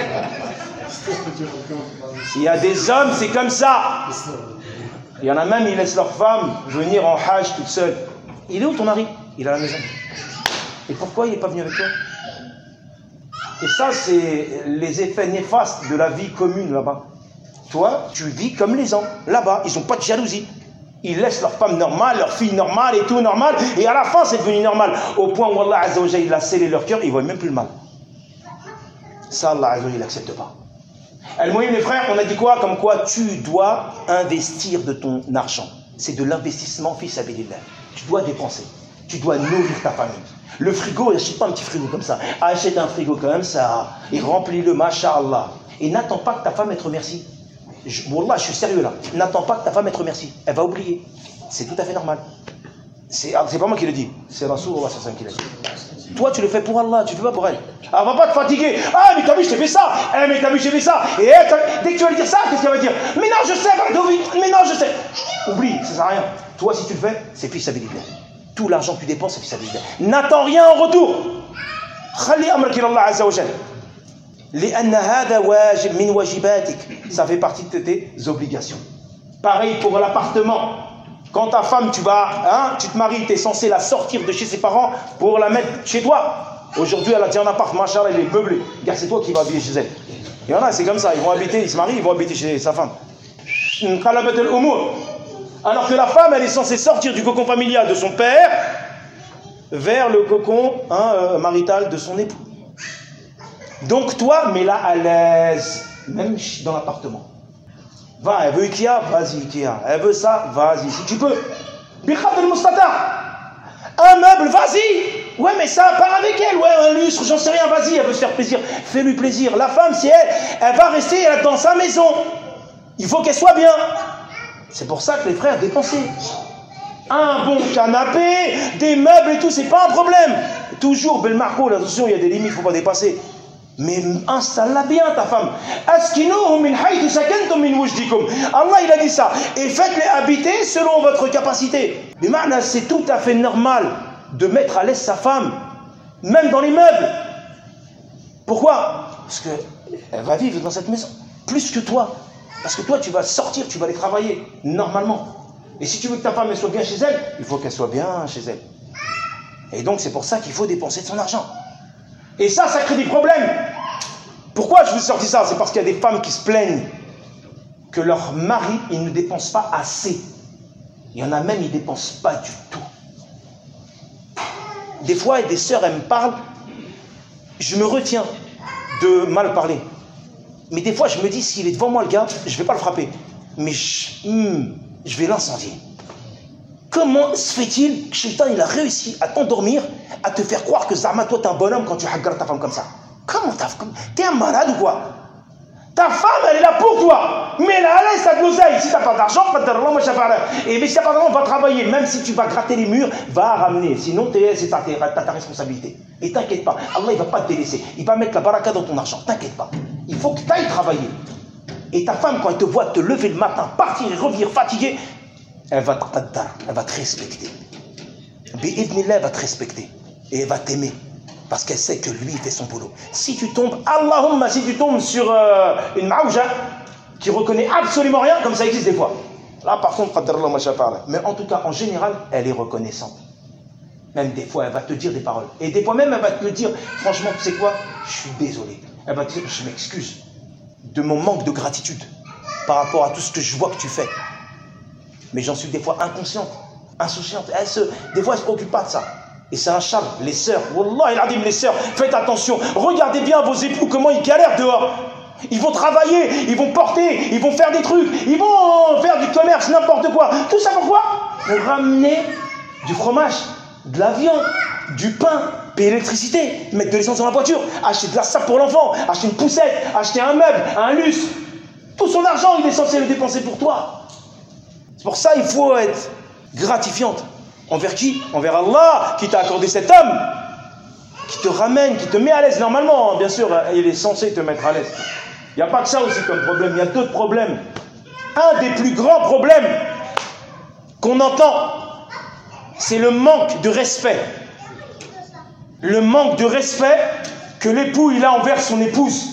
S3: Il y a des hommes, c'est comme ça. Il y en a même, ils laissent leur femme venir en hajj toute seule. Il est où ton mari? Il est à la maison. Et pourquoi il n'est pas venu avec toi? Et ça, c'est les effets néfastes de la vie commune là-bas. Toi, tu vis comme les gens. Là-bas, ils n'ont pas de jalousie. Ils laissent leur femme normale, leur fille normale et tout normal. Et à la fin, c'est devenu normal. Au point où Allah Azza wa Jalla, il a scellé leur cœur, ils ne voient même plus le mal. Ça, Allah Azza wa Jalla, il n'accepte pas. Al-Muhim, les frères, on a dit quoi? Comme quoi tu dois investir de ton argent. C'est de l'investissement fi sabilillah. Tu dois dépenser. Tu dois nourrir ta famille. Le frigo, n'achète pas un petit frigo comme ça. Achète un frigo comme ça et remplis-le, masha'Allah. Et n'attends pas que ta femme te remercie. Je, Wallah, je suis sérieux là. N'attends pas que ta femme te remercie. Elle va oublier. C'est tout à fait normal. C'est pas moi qui le dis. C'est Rasulullah qui l'a dit. Toi, tu le fais pour Allah, tu ne fais pas pour elle. Elle ne va pas te fatiguer. Ah, mais t'as vu, je t'ai fait ça. Eh, mais t'as vu, j'ai fait ça. Et elle, dès que tu vas lui dire ça, qu'est-ce qu'elle va dire? Mais non, je sais, mais non, je sais. Oublie, ça ne sert à rien. Toi, si tu le fais, c'est fi sabilillah. Tout l'argent que tu dépenses, c'est fi sabilillah. N'attends rien en retour. Khali amrak ila Allah azza wa jalla. لأن هذا واجب من واجباتك. Ça fait partie de tes obligations. Pareil pour l'appartement. Quand ta femme, tu vas, hein, tu te maries, tu es censé la sortir de chez ses parents pour la mettre chez toi. Aujourd'hui, elle a dit en appart, machallah, il est meublé. Regarde, c'est toi qui vas habiter chez elle. Il y en a, c'est comme ça, ils vont habiter, ils se marient, ils vont habiter chez sa femme. Alors que la femme, elle est censée sortir du cocon familial de son père vers le cocon hein, euh, marital de son époux. Donc toi, mets-la à l'aise, même dans l'appartement. Va, elle veut Ikea, vas-y Ikea. Elle veut ça, vas-y, si tu peux. Bikhadr mustata. Un meuble, vas-y. Ouais, mais ça part avec elle. Ouais, un lustre, j'en sais rien, vas-y, elle veut se faire plaisir. Fais-lui plaisir. La femme, c'est elle, elle va rester dans sa maison. Il faut qu'elle soit bien. C'est pour ça que les frères dépensaient. Un bon canapé, des meubles et tout, c'est pas un problème. Toujours, bel marco, attention, il y a des limites, il ne faut pas dépasser. Mais installe-la bien, ta femme. Allah, il a dit ça. Et faites-les habiter selon votre capacité. Mais maintenant, c'est tout à fait normal de mettre à l'aise sa femme, même dans les meubles. Pourquoi? Parce qu'elle va vivre dans cette maison, plus que toi. Parce que toi, tu vas sortir, tu vas aller travailler, normalement. Et si tu veux que ta femme elle soit bien chez elle, il faut qu'elle soit bien chez elle. Et donc, c'est pour ça qu'il faut dépenser de son argent. Et ça, ça crée des problèmes. Pourquoi je vous ai sorti ça? C'est parce qu'il y a des femmes qui se plaignent que leur mari, il ne dépense pas assez. Il y en a même, ils ne dépensent pas du tout. Des fois, des sœurs, elles me parlent, je me retiens de mal parler. Mais des fois, je me dis, s'il est devant moi, le gars, je ne vais pas le frapper. Mais je, hmm, je vais l'incendier. Comment se fait-il que Shaitan, il a réussi à t'endormir, à te faire croire que Zama, toi, t'es un bonhomme quand tu hagardes ta femme comme ça? Comment t'as... T'es un malade ou quoi? Ta femme, elle est là pour toi. Mais elle a l'aise, t'as de l'oseille. Si t'as pas d'argent, et mais si t'as pas d'argent, va travailler. Même si tu vas gratter les murs, va ramener. Sinon, c'est ta, ta, ta responsabilité. Et t'inquiète pas, Allah, il va pas te délaisser. Il va mettre la baraka dans ton argent. T'inquiète pas. Il faut que tu ailles travailler. Et ta femme, quand elle te voit te lever le matin, partir et revenir fatiguée, elle va te qaddar, elle va te respecter. Bi'idnillah, elle va te respecter. Et elle va t'aimer. Parce qu'elle sait que lui, il fait son boulot. Si tu tombes, Allahumma, si tu tombes sur euh, une maouja qui reconnaît absolument rien, comme ça existe des fois. Là, par contre, mais en tout cas, en général, elle est reconnaissante. Même des fois, elle va te dire des paroles. Et des fois même, elle va te le dire, franchement, tu sais quoi? Je suis désolé. Elle va te dire, je m'excuse de mon manque de gratitude par rapport à tout ce que je vois que tu fais. Mais j'en suis des fois inconsciente, insouciante. Elle se, des fois, elle ne se préoccupe pas de ça. Et c'est un charme. Les sœurs, wallah, il a dit, les sœurs, faites attention. Regardez bien vos époux, comment ils galèrent dehors. Ils vont travailler, ils vont porter, ils vont faire des trucs, ils vont faire du commerce, n'importe quoi. Tout ça pourquoi? Pour ramener du fromage, de la viande, du pain, payer l'électricité, mettre de l'essence dans la voiture, acheter de la sape pour l'enfant, acheter une poussette, acheter un meuble, un lustre. Tout son argent, il est censé le dépenser pour toi. C'est pour ça qu'il faut être gratifiante. Envers qui? Envers Allah, qui t'a accordé cet homme, qui te ramène, qui te met à l'aise. Normalement, bien sûr, il est censé te mettre à l'aise. Il n'y a pas que ça aussi comme problème, il y a d'autres problèmes. Un des plus grands problèmes qu'on entend, c'est le manque de respect. Le manque de respect que l'époux il a envers son épouse.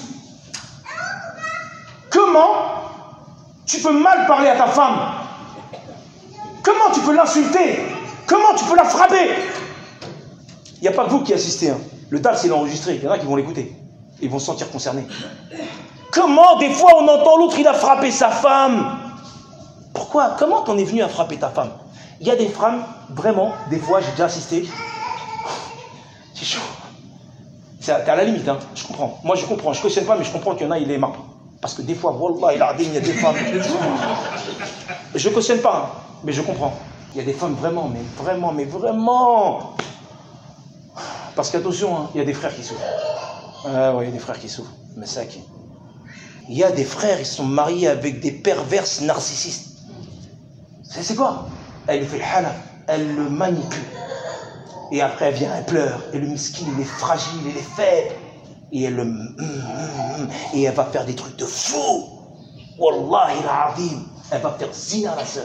S3: Comment tu peux mal parler à ta femme? Comment tu peux l'insulter? Comment tu peux la frapper? Il n'y a pas que vous qui assistez. Hein. Le D A L, c'est enregistré. Il y en a qui vont l'écouter. Ils vont se sentir concernés. Comment, des fois, on entend l'autre, il a frappé sa femme? Pourquoi? Comment t'en es venu à frapper ta femme? Il y a des femmes, vraiment, des fois, j'ai déjà assisté. C'est chaud. T'es à la limite, hein. Je comprends. Moi, je comprends. Je ne cautionne pas, mais je comprends qu'il y en a, il est marre. Parce que des fois, wallah, il a il y a des femmes. Je ne cautionne pas, hein, mais je comprends. Il y a des femmes vraiment, mais vraiment, mais vraiment. Parce qu'attention, hein, il y a des frères qui souffrent. Ah oui, il y a des frères qui souffrent. Mais ça qui. Il y a des frères, ils sont mariés avec des perverses narcissistes. C'est quoi? Elle lui fait le halal, elle le manipule. Et après, elle vient, elle pleure. Et le miskin, il est fragile, il est faible. Et elle le. Et elle va faire des trucs de fou. Wallahi al-azim. Elle va faire zina, la sœur.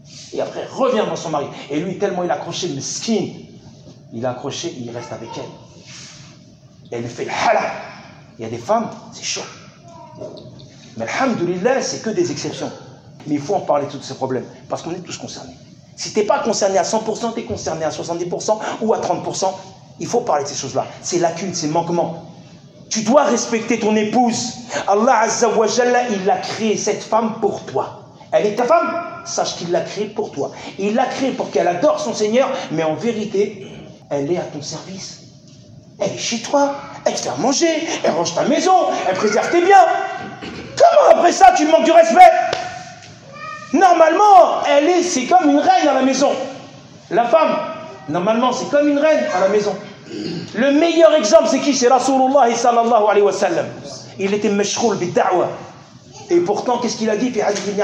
S3: Et après, revient dans son mari. Et lui, tellement il a accroché le skin, il a accroché et il reste avec elle. Et elle lui fait le hala. Il y a des femmes, c'est chaud. Mais alhamdoulilah, c'est que des exceptions. Mais il faut en parler de tous ces problèmes, parce qu'on est tous concernés. Si tu n'es pas concerné à cent pour cent, tu es concerné à soixante-dix pour cent ou à trente pour cent, il faut parler de ces choses-là. C'est lacunes, c'est manquements. Tu dois respecter ton épouse. Allah Azza wa Jalla, il a créé cette femme pour toi. Elle est ta femme, sache qu'il l'a créée pour toi. Il l'a créée pour qu'elle adore son Seigneur, mais en vérité, elle est à ton service. Elle est chez toi, elle te fait à manger, elle range ta maison, elle préserve tes biens. Comment après ça tu manques du respect? Normalement, elle est, c'est comme une reine à la maison. La femme, normalement, c'est comme une reine à la maison. Le meilleur exemple, c'est qui? C'est Rasulullah sallallahu alayhi wa sallam. Il était mashghoul bid-da'wa. Et pourtant, qu'est-ce qu'il a dit?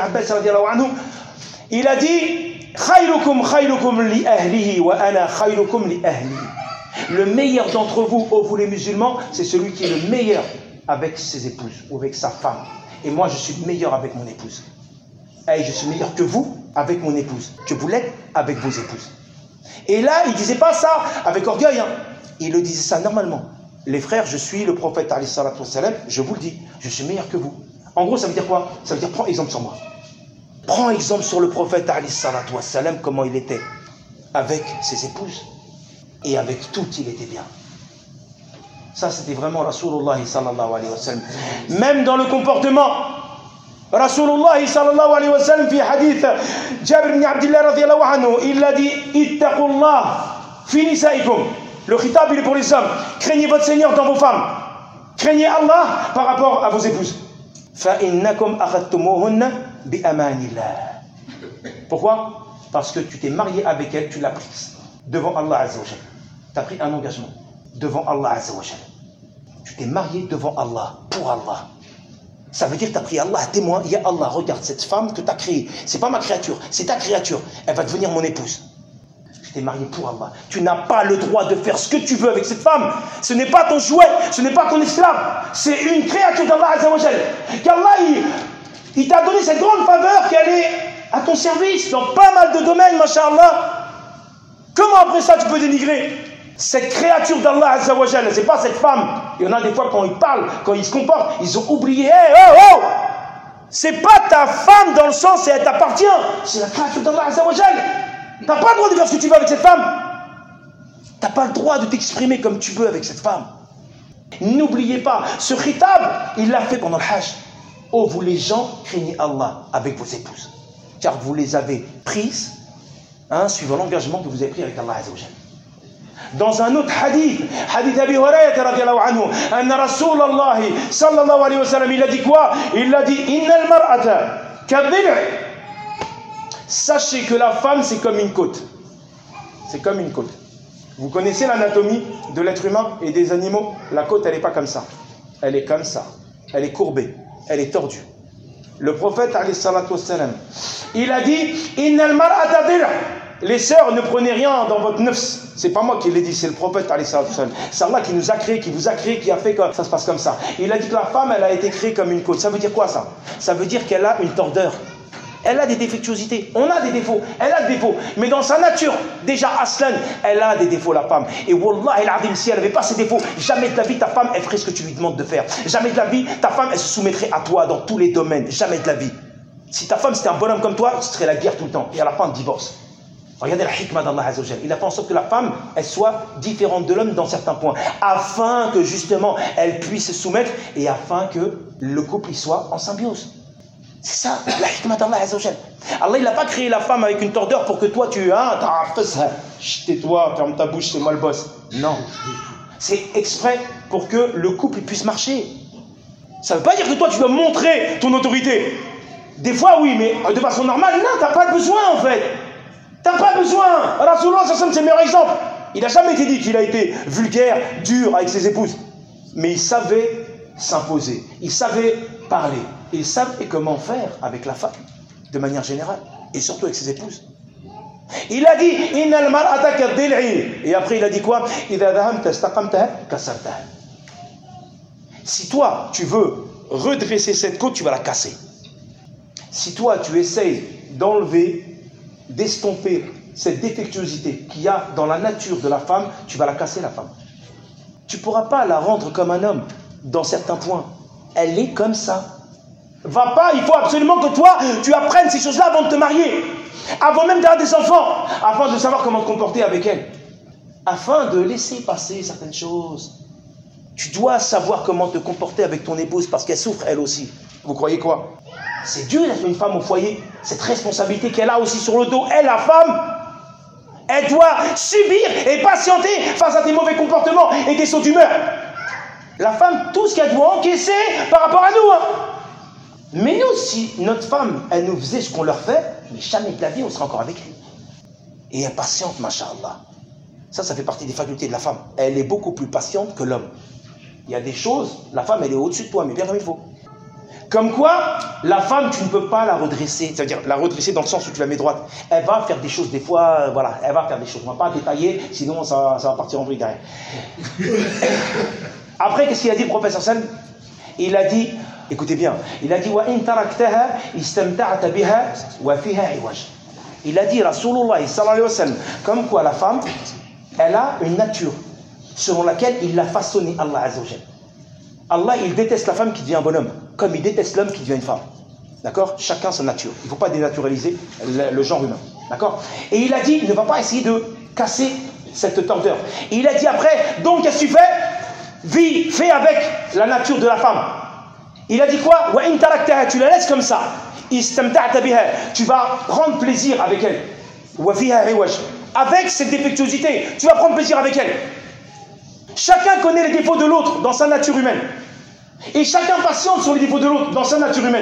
S3: Il a dit khayrukum khayrukum li ahlihi wa ana khayrukum li ahli. Le meilleur d'entre vous, ô vous les musulmans, c'est celui qui est le meilleur avec ses épouses ou avec sa femme. Et moi, je suis le meilleur avec mon épouse. Et je suis meilleur que vous avec mon épouse, que vous l'êtes avec vos épouses. Et là, il ne disait pas ça avec orgueil. Hein. Il le disait ça normalement. Les frères, je suis le prophète, alayhi salatu wassalam, je vous le dis, je suis meilleur que vous. En gros, ça veut dire quoi? Ça veut dire, prends exemple sur moi. Prends exemple sur le prophète, alayhi salatu wassalam, comment il était avec ses épouses. Et avec toutes, il était bien. Ça, c'était vraiment Rasulullah sallallahu alayhi wa sallam. Même dans le comportement, Rasulullah sallallahu alayhi wa sallam, fi hadith Jabir ibn Abdullah radiyallahu anhu, il a dit ittaqullah fi nisaikum. Le khitab, il est pour les hommes. Craignez votre Seigneur dans vos femmes. Craignez Allah par rapport à vos épouses. Fa innakum akhadtumuhunna bi amanillah. Pourquoi? Parce que tu t'es marié avec elle, tu l'as prise devant Allah Azza wa Jalla. Tu as pris un engagement devant Allah Azza wa Jalla. Tu t'es marié devant Allah, pour Allah. Ça veut dire que tu as pris Allah à témoin. Ya Allah, regarde cette femme que tu as créée. C'est pas ma créature, c'est ta créature. Elle va devenir mon épouse. Tu t'es marié pour Allah. Tu n'as pas le droit de faire ce que tu veux avec cette femme. Ce n'est pas ton jouet, ce n'est pas ton esclave. C'est une créature d'Allah Azza wa Jalla. Qu'Allah, il, il t'a donné cette grande faveur qu'elle est à ton service dans pas mal de domaines, masha'Allah. Comment après ça tu peux dénigrer cette créature d'Allah Azza wa Jalla? C'est pas cette femme. Il y en a des fois quand ils parlent, quand ils se comportent, ils ont oublié. Hey, oh, oh, c'est pas ta femme dans le sens et elle t'appartient. C'est la créature d'Allah Azza wa Jalla. T'as pas le droit de faire ce que tu veux avec cette femme. T'as pas le droit de t'exprimer comme tu veux avec cette femme. N'oubliez pas, ce khitab, il l'a fait pendant le Hajj. Oh, vous les gens, craignez Allah avec vos épouses. Car vous les avez prises, hein, suivant l'engagement que vous avez pris avec Allah Azza wa Jalla. Dans un autre hadith, hadith Abi Hurayrata radiyallahu anhu, anna Rasulallah sallallahu alayhi wa sallam, il a dit quoi? Il a dit innal mar'ata kadhil'. Sachez que la femme c'est comme une côte. C'est comme une côte. Vous connaissez l'anatomie de l'être humain et des animaux? La côte, elle n'est pas comme ça. Elle est comme ça. Elle est courbée. Elle est tordue. Le prophète alayhi salatu wassalam, il a dit innal mar'ata kadhil'. Les sœurs, ne prenez rien dans votre nefs. C'est pas moi qui l'ai dit, c'est le prophète alayhi salatu wassalam. C'est Allah qui nous a créé, qui vous a créé, qui a fait que ça se passe comme ça. Il a dit que la femme, elle a été créée comme une côte. Ça veut dire quoi ça? Ça veut dire qu'elle a une tordeur. Elle a des défectuosités. On a des défauts. Elle a des défauts. Mais dans sa nature, déjà aslan, elle a des défauts, la femme. Et wallah, el-adim, si elle n'avait pas ces défauts, jamais de la vie, ta femme, elle ferait ce que tu lui demandes de faire. Jamais de la vie, ta femme, elle se soumettrait à toi dans tous les domaines. Jamais de la vie. Si ta femme, c'était un bonhomme comme toi, ce serait la guerre tout le temps. Et à la fin, un divorce. Regardez la hikmah d'Allah Azza wa Jalla. Il a fait en sorte que la femme, elle soit différente de l'homme dans certains points. Afin que justement, elle puisse se soumettre et afin que le couple y soit en symbiose. C'est ça, la hikmah d'Allah Azza wa Jalla. Allah, il n'a pas créé la femme avec une tordeur pour que toi, tu... Hein, tais-toi, ferme ta bouche, c'est moi le boss. Non. C'est exprès pour que le couple puisse marcher. Ça ne veut pas dire que toi, tu dois montrer ton autorité. Des fois, oui, mais de façon normale, non, tu n'as pas besoin, en fait. Tu n'as pas besoin. Rasulullah, c'est le meilleur exemple. Il n'a jamais été dit qu'il a été vulgaire, dur avec ses épouses. Mais il savait s'imposer. Il savait parler. Il savait comment faire avec la femme, de manière générale. Et surtout avec ses épouses. Il a dit, innal mar'ata kadhil'. Et après, il a dit quoi? Idha dhahamta istaqamtaha kasartaha. Si toi, tu veux redresser cette côte, tu vas la casser. Si toi, tu essayes d'enlever d'estomper cette défectuosité qu'il y a dans la nature de la femme, tu vas la casser la femme. Tu ne pourras pas la rendre comme un homme dans certains points. Elle est comme ça. Va pas, il faut absolument que toi, tu apprennes ces choses-là avant de te marier. Avant même d'avoir des enfants. Afin de savoir comment te comporter avec elle. Afin de laisser passer certaines choses. Tu dois savoir comment te comporter avec ton épouse parce qu'elle souffre elle aussi. Vous croyez quoi? C'est dur d'être une femme au foyer. Cette responsabilité qu'elle a aussi sur le dos. Elle, la femme, elle doit subir et patienter face à tes mauvais comportements et tes sauts d'humeur. La femme, tout ce qu'elle doit encaisser par rapport à nous. Hein. Mais nous, si notre femme, elle nous faisait ce qu'on leur fait, mais jamais de la vie, on sera encore avec elle. Et elle est patiente, masha'Allah. Ça, ça fait partie des facultés de la femme. Elle est beaucoup plus patiente que l'homme. Il y a des choses, la femme, elle est au-dessus de toi, mais bien comme il faut. Comme quoi, la femme, tu ne peux pas la redresser. C'est-à-dire, la redresser dans le sens où tu la mets droite. Elle va faire des choses, des fois, euh, voilà, elle va faire des choses. On ne va pas détailler, sinon ça, ça va partir en vrille derrière. Après, qu'est-ce qu'il a dit, le prophète sallam? Il a dit, écoutez bien, il a dit, wa in taraktaha istamta'ta biha wa fiha iwaj. Il a dit, Rasulullah sallallahu alayhi wa sallam, comme quoi la femme, elle a une nature selon laquelle il l'a façonnée, Allah Azza wa Jalla. Allah, il déteste la femme qui devient un bonhomme, comme il déteste l'homme qui devient une femme. D'accord? Chacun sa nature. Il ne faut pas dénaturaliser le, le genre humain. D'accord? Et il a dit, il ne va pas essayer de casser cette tordeur. Et il a dit après, donc qu'est-ce que tu fais? Vis, fais avec la nature de la femme. Il a dit quoi? Wa in taraktaha, tu la laisses comme ça. Istamta'ta biha, tu vas prendre plaisir avec elle. Wa fiha iwaj, avec cette défectuosité, tu vas prendre plaisir avec elle. Chacun connaît les défauts de l'autre dans sa nature humaine. Et chacun patiente sur les défauts de l'autre dans sa nature humaine.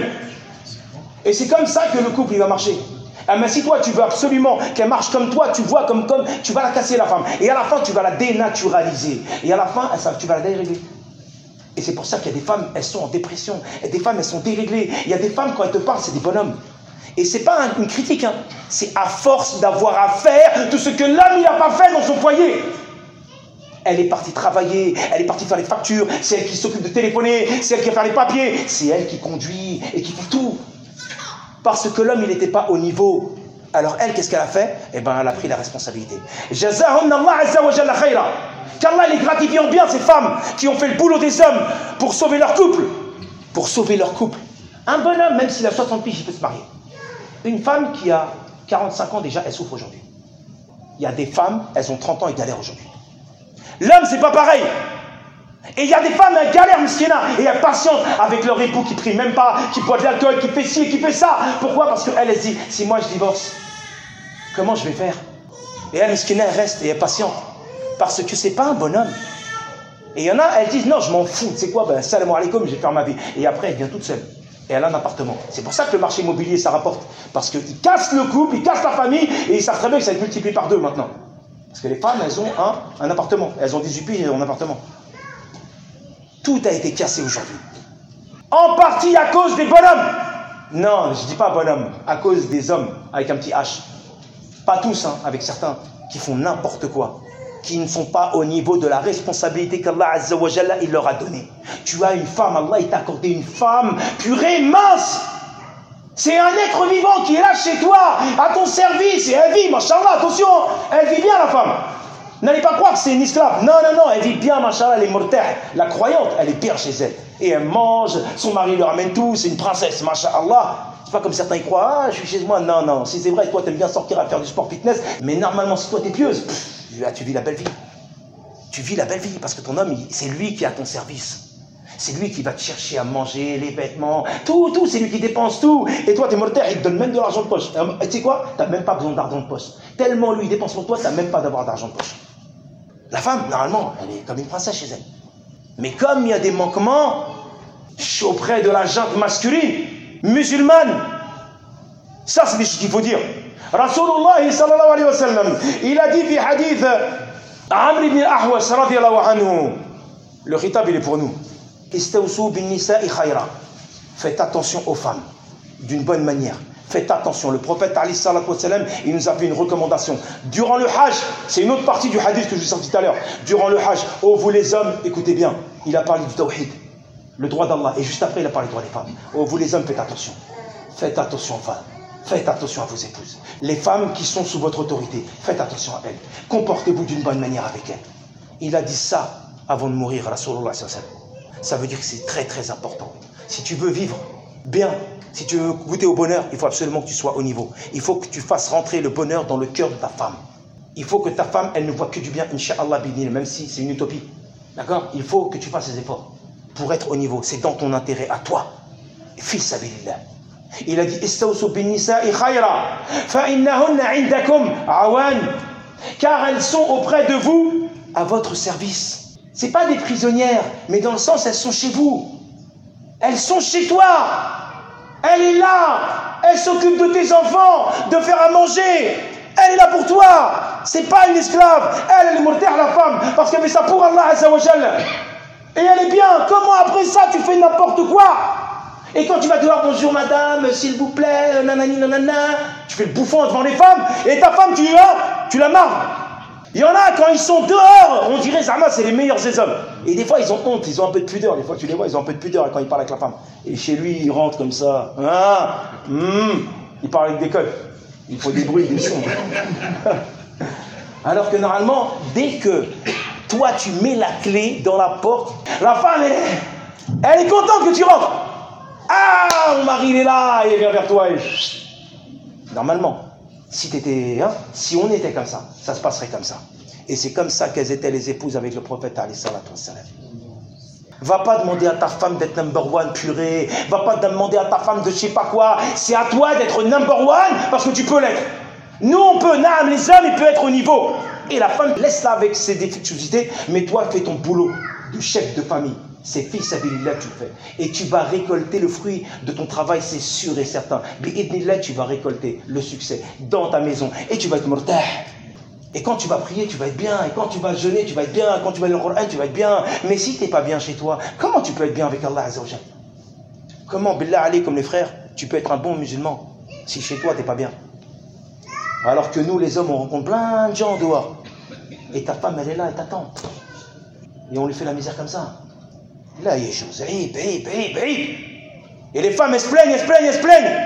S3: Et c'est comme ça que le couple il va marcher. Ah, mais si toi tu veux absolument qu'elle marche comme toi, tu vois comme comme, tu vas la casser la femme. Et à la fin tu vas la dénaturaliser. Et à la fin tu vas la dérégler. Et c'est pour ça qu'il y a des femmes, elles sont en dépression. Et des femmes, elles sont déréglées. Il y a des femmes, quand elles te parlent, c'est des bonhommes. Et c'est pas un, une critique. Hein. C'est à force d'avoir à faire tout ce que l'homme n'a pas fait dans son foyer. Elle est partie travailler, elle est partie faire les factures, c'est elle qui s'occupe de téléphoner, c'est elle qui va faire les papiers, c'est elle qui conduit et qui fait tout. Parce que l'homme, il n'était pas au niveau. Alors elle, qu'est-ce qu'elle a fait? Eh bien, elle a pris la responsabilité. Jazahunna Allah Azza wa Jalla khayra. Qu'Allah les gratifie en bien ces femmes qui ont fait le boulot des hommes pour sauver leur couple. Pour sauver leur couple. Un bonhomme, même s'il a soixante piges, il peut se marier. Une femme qui a quarante-cinq ans déjà, elle souffre aujourd'hui. Il y a des femmes, elles ont trente ans et galèrent aujourd'hui. L'homme, c'est pas pareil. Et il y a des femmes, elles galèrent, miskina, et elles patientent avec leur époux qui prie même pas, qui boit de l'alcool, qui fait ci et qui fait ça. Pourquoi? Parce qu'elle, elle se dit, si moi je divorce, comment je vais faire? Et elle, miskina, elle reste et elle patiente. Parce que c'est pas un bonhomme. Et il y en a, elles disent, non, je m'en fous. C'est quoi? Ben, salam alaikum, je vais faire ma vie. Et après, elle vient toute seule. Et elle a un appartement. C'est pour ça que le marché immobilier, ça rapporte. Parce qu'ils cassent le couple, ils cassent la famille, et ils savent très bien que ça va être multiplié par deux maintenant. Parce que les femmes, elles ont un, un appartement. Elles ont dix-huit pieds et un appartement. Tout a été cassé aujourd'hui. En partie à cause des bonhommes. Non, je ne dis pas bonhommes. À cause des hommes avec un petit H. Pas tous, hein, avec certains qui font n'importe quoi. Qui ne sont pas au niveau de la responsabilité qu'Allah Azza wa Jalla il leur a donnée. Tu as une femme, Allah il t'a accordé une femme purée, mince. C'est un être vivant qui est là chez toi, à ton service, et elle vit, machallah, attention, elle vit bien la femme. N'allez pas croire que c'est une esclave. Non, non, non, elle vit bien, machallah, elle est mortelle. La croyante, elle est bien chez elle. Et elle mange, son mari lui ramène tout, c'est une princesse, machallah. C'est pas comme certains y croient, ah, je suis chez moi. Non, non, si c'est vrai, toi t'aimes bien sortir à faire du sport fitness, mais normalement, si toi t'es pieuse, pff, là, tu vis la belle vie. Tu vis la belle vie, parce que ton homme, c'est lui qui est à ton service. C'est lui qui va te chercher à manger, les vêtements, tout, tout, c'est lui qui dépense tout. Et toi, t'es mortel, il te donne même de l'argent de poche. Et tu sais quoi? T'as même pas besoin d'argent de poche. Tellement lui, il dépense pour toi, t'as même pas d'avoir d'argent de poche. La femme, normalement, elle est comme une princesse chez elle. Mais comme il y a des manquements auprès de la junte masculine, musulmane, ça c'est des choses qu'il faut dire. Rasulullah sallallahu alayhi wa sallam, il a dit fi hadith Amr ibn Ahwas radiyallahu anhu, le khitab il est pour nous. Istawsu bin nisa'i khayra. Faites attention aux femmes d'une bonne manière. Faites attention. Le prophète alayhi salatu wa sallam, il nous a fait une recommandation. Durant le Hajj, c'est une autre partie du hadith que je vous ai sorti tout à l'heure. Durant le Hajj, oh vous les hommes, écoutez bien, il a parlé du tawhid, le droit d'Allah, et juste après il a parlé du droit des femmes. Oh vous les hommes, faites attention. Faites attention aux femmes. Faites attention à vos épouses. Les femmes qui sont sous votre autorité, faites attention à elles. Comportez-vous d'une bonne manière avec elles. Il a dit ça avant de mourir, Rasulullah sallallahu alayhi wa sallam. Ça veut dire que c'est très très important. Si tu veux vivre bien, si tu veux goûter au bonheur, il faut absolument que tu sois au niveau. Il faut que tu fasses rentrer le bonheur dans le cœur de ta femme. Il faut que ta femme, elle ne voit que du bien, Inch'Allah bidnil, même si c'est une utopie. D'accord? Il faut que tu fasses des efforts pour être au niveau. C'est dans ton intérêt à toi. Fils sabilillah. Il a dit Istawsu bin nisa'i khayra fa innahunna 'indakum 'awan, car elles sont auprès de vous à votre service. C'est pas des prisonnières, mais dans le sens elles sont chez vous. Elles sont chez toi. Elle est là. Elle s'occupe de tes enfants, de faire à manger. Elle est là pour toi. C'est pas une esclave. Elle, elle est mortelle, la femme, parce qu'elle fait ça pour Allah Azza wa Jalla. Et elle est bien. Comment après ça tu fais n'importe quoi? Et quand tu vas dire bonjour madame, s'il vous plaît, nanani nanana, tu fais le bouffon devant les femmes, et ta femme tu, hein, tu la marres. Il y en a quand ils sont dehors, on dirait Zama c'est les meilleurs des hommes. Et des fois ils ont honte, ils ont un peu de pudeur. Des fois tu les vois, ils ont un peu de pudeur quand ils parlent avec la femme. Et chez lui ils rentrent comme ça. Ah, mm, ils parlent avec des codes. Il faut des bruits, des sons. Alors que normalement, dès que toi tu mets la clé dans la porte, la femme elle, elle est contente que tu rentres. Ah, mon mari il est là, il vient vers toi. Et... Normalement, si, t'étais, hein, si on était comme ça, ça se passerait comme ça. Et c'est comme ça qu'elles étaient les épouses avec le prophète alayhi salatu wassalam. Va pas demander à ta femme d'être number one purée. Va pas demander à ta femme de je sais pas quoi. C'est à toi d'être number one parce que tu peux l'être. Nous on peut, nam, les hommes, il peut être au niveau. Et la femme, laisse-la avec ses défectuosités, mais toi fais ton boulot de chef de famille. C'est fils sabilillah que tu fais. Et tu vas récolter le fruit de ton travail, c'est sûr et certain. Bi'idnillah, tu vas récolter le succès dans ta maison. Et tu vas être mortah. Et quand tu vas prier, tu vas être bien. Et quand tu vas jeûner, tu vas être bien. Quand tu vas lire le Coran, tu vas être bien. Mais si tu n'es pas bien chez toi, comment tu peux être bien avec Allah Azza wa Jalla? Comment, billah Ali, comme les frères, tu peux être un bon musulman si chez toi tu n'es pas bien? Alors que nous, les hommes, on rencontre plein de gens en dehors. Et ta femme, elle est là, elle t'attend. Et on lui fait la misère comme ça. Là, il y a des choses. Et les femmes, elles se plaignent, elles se plaignent, elles se plaignent.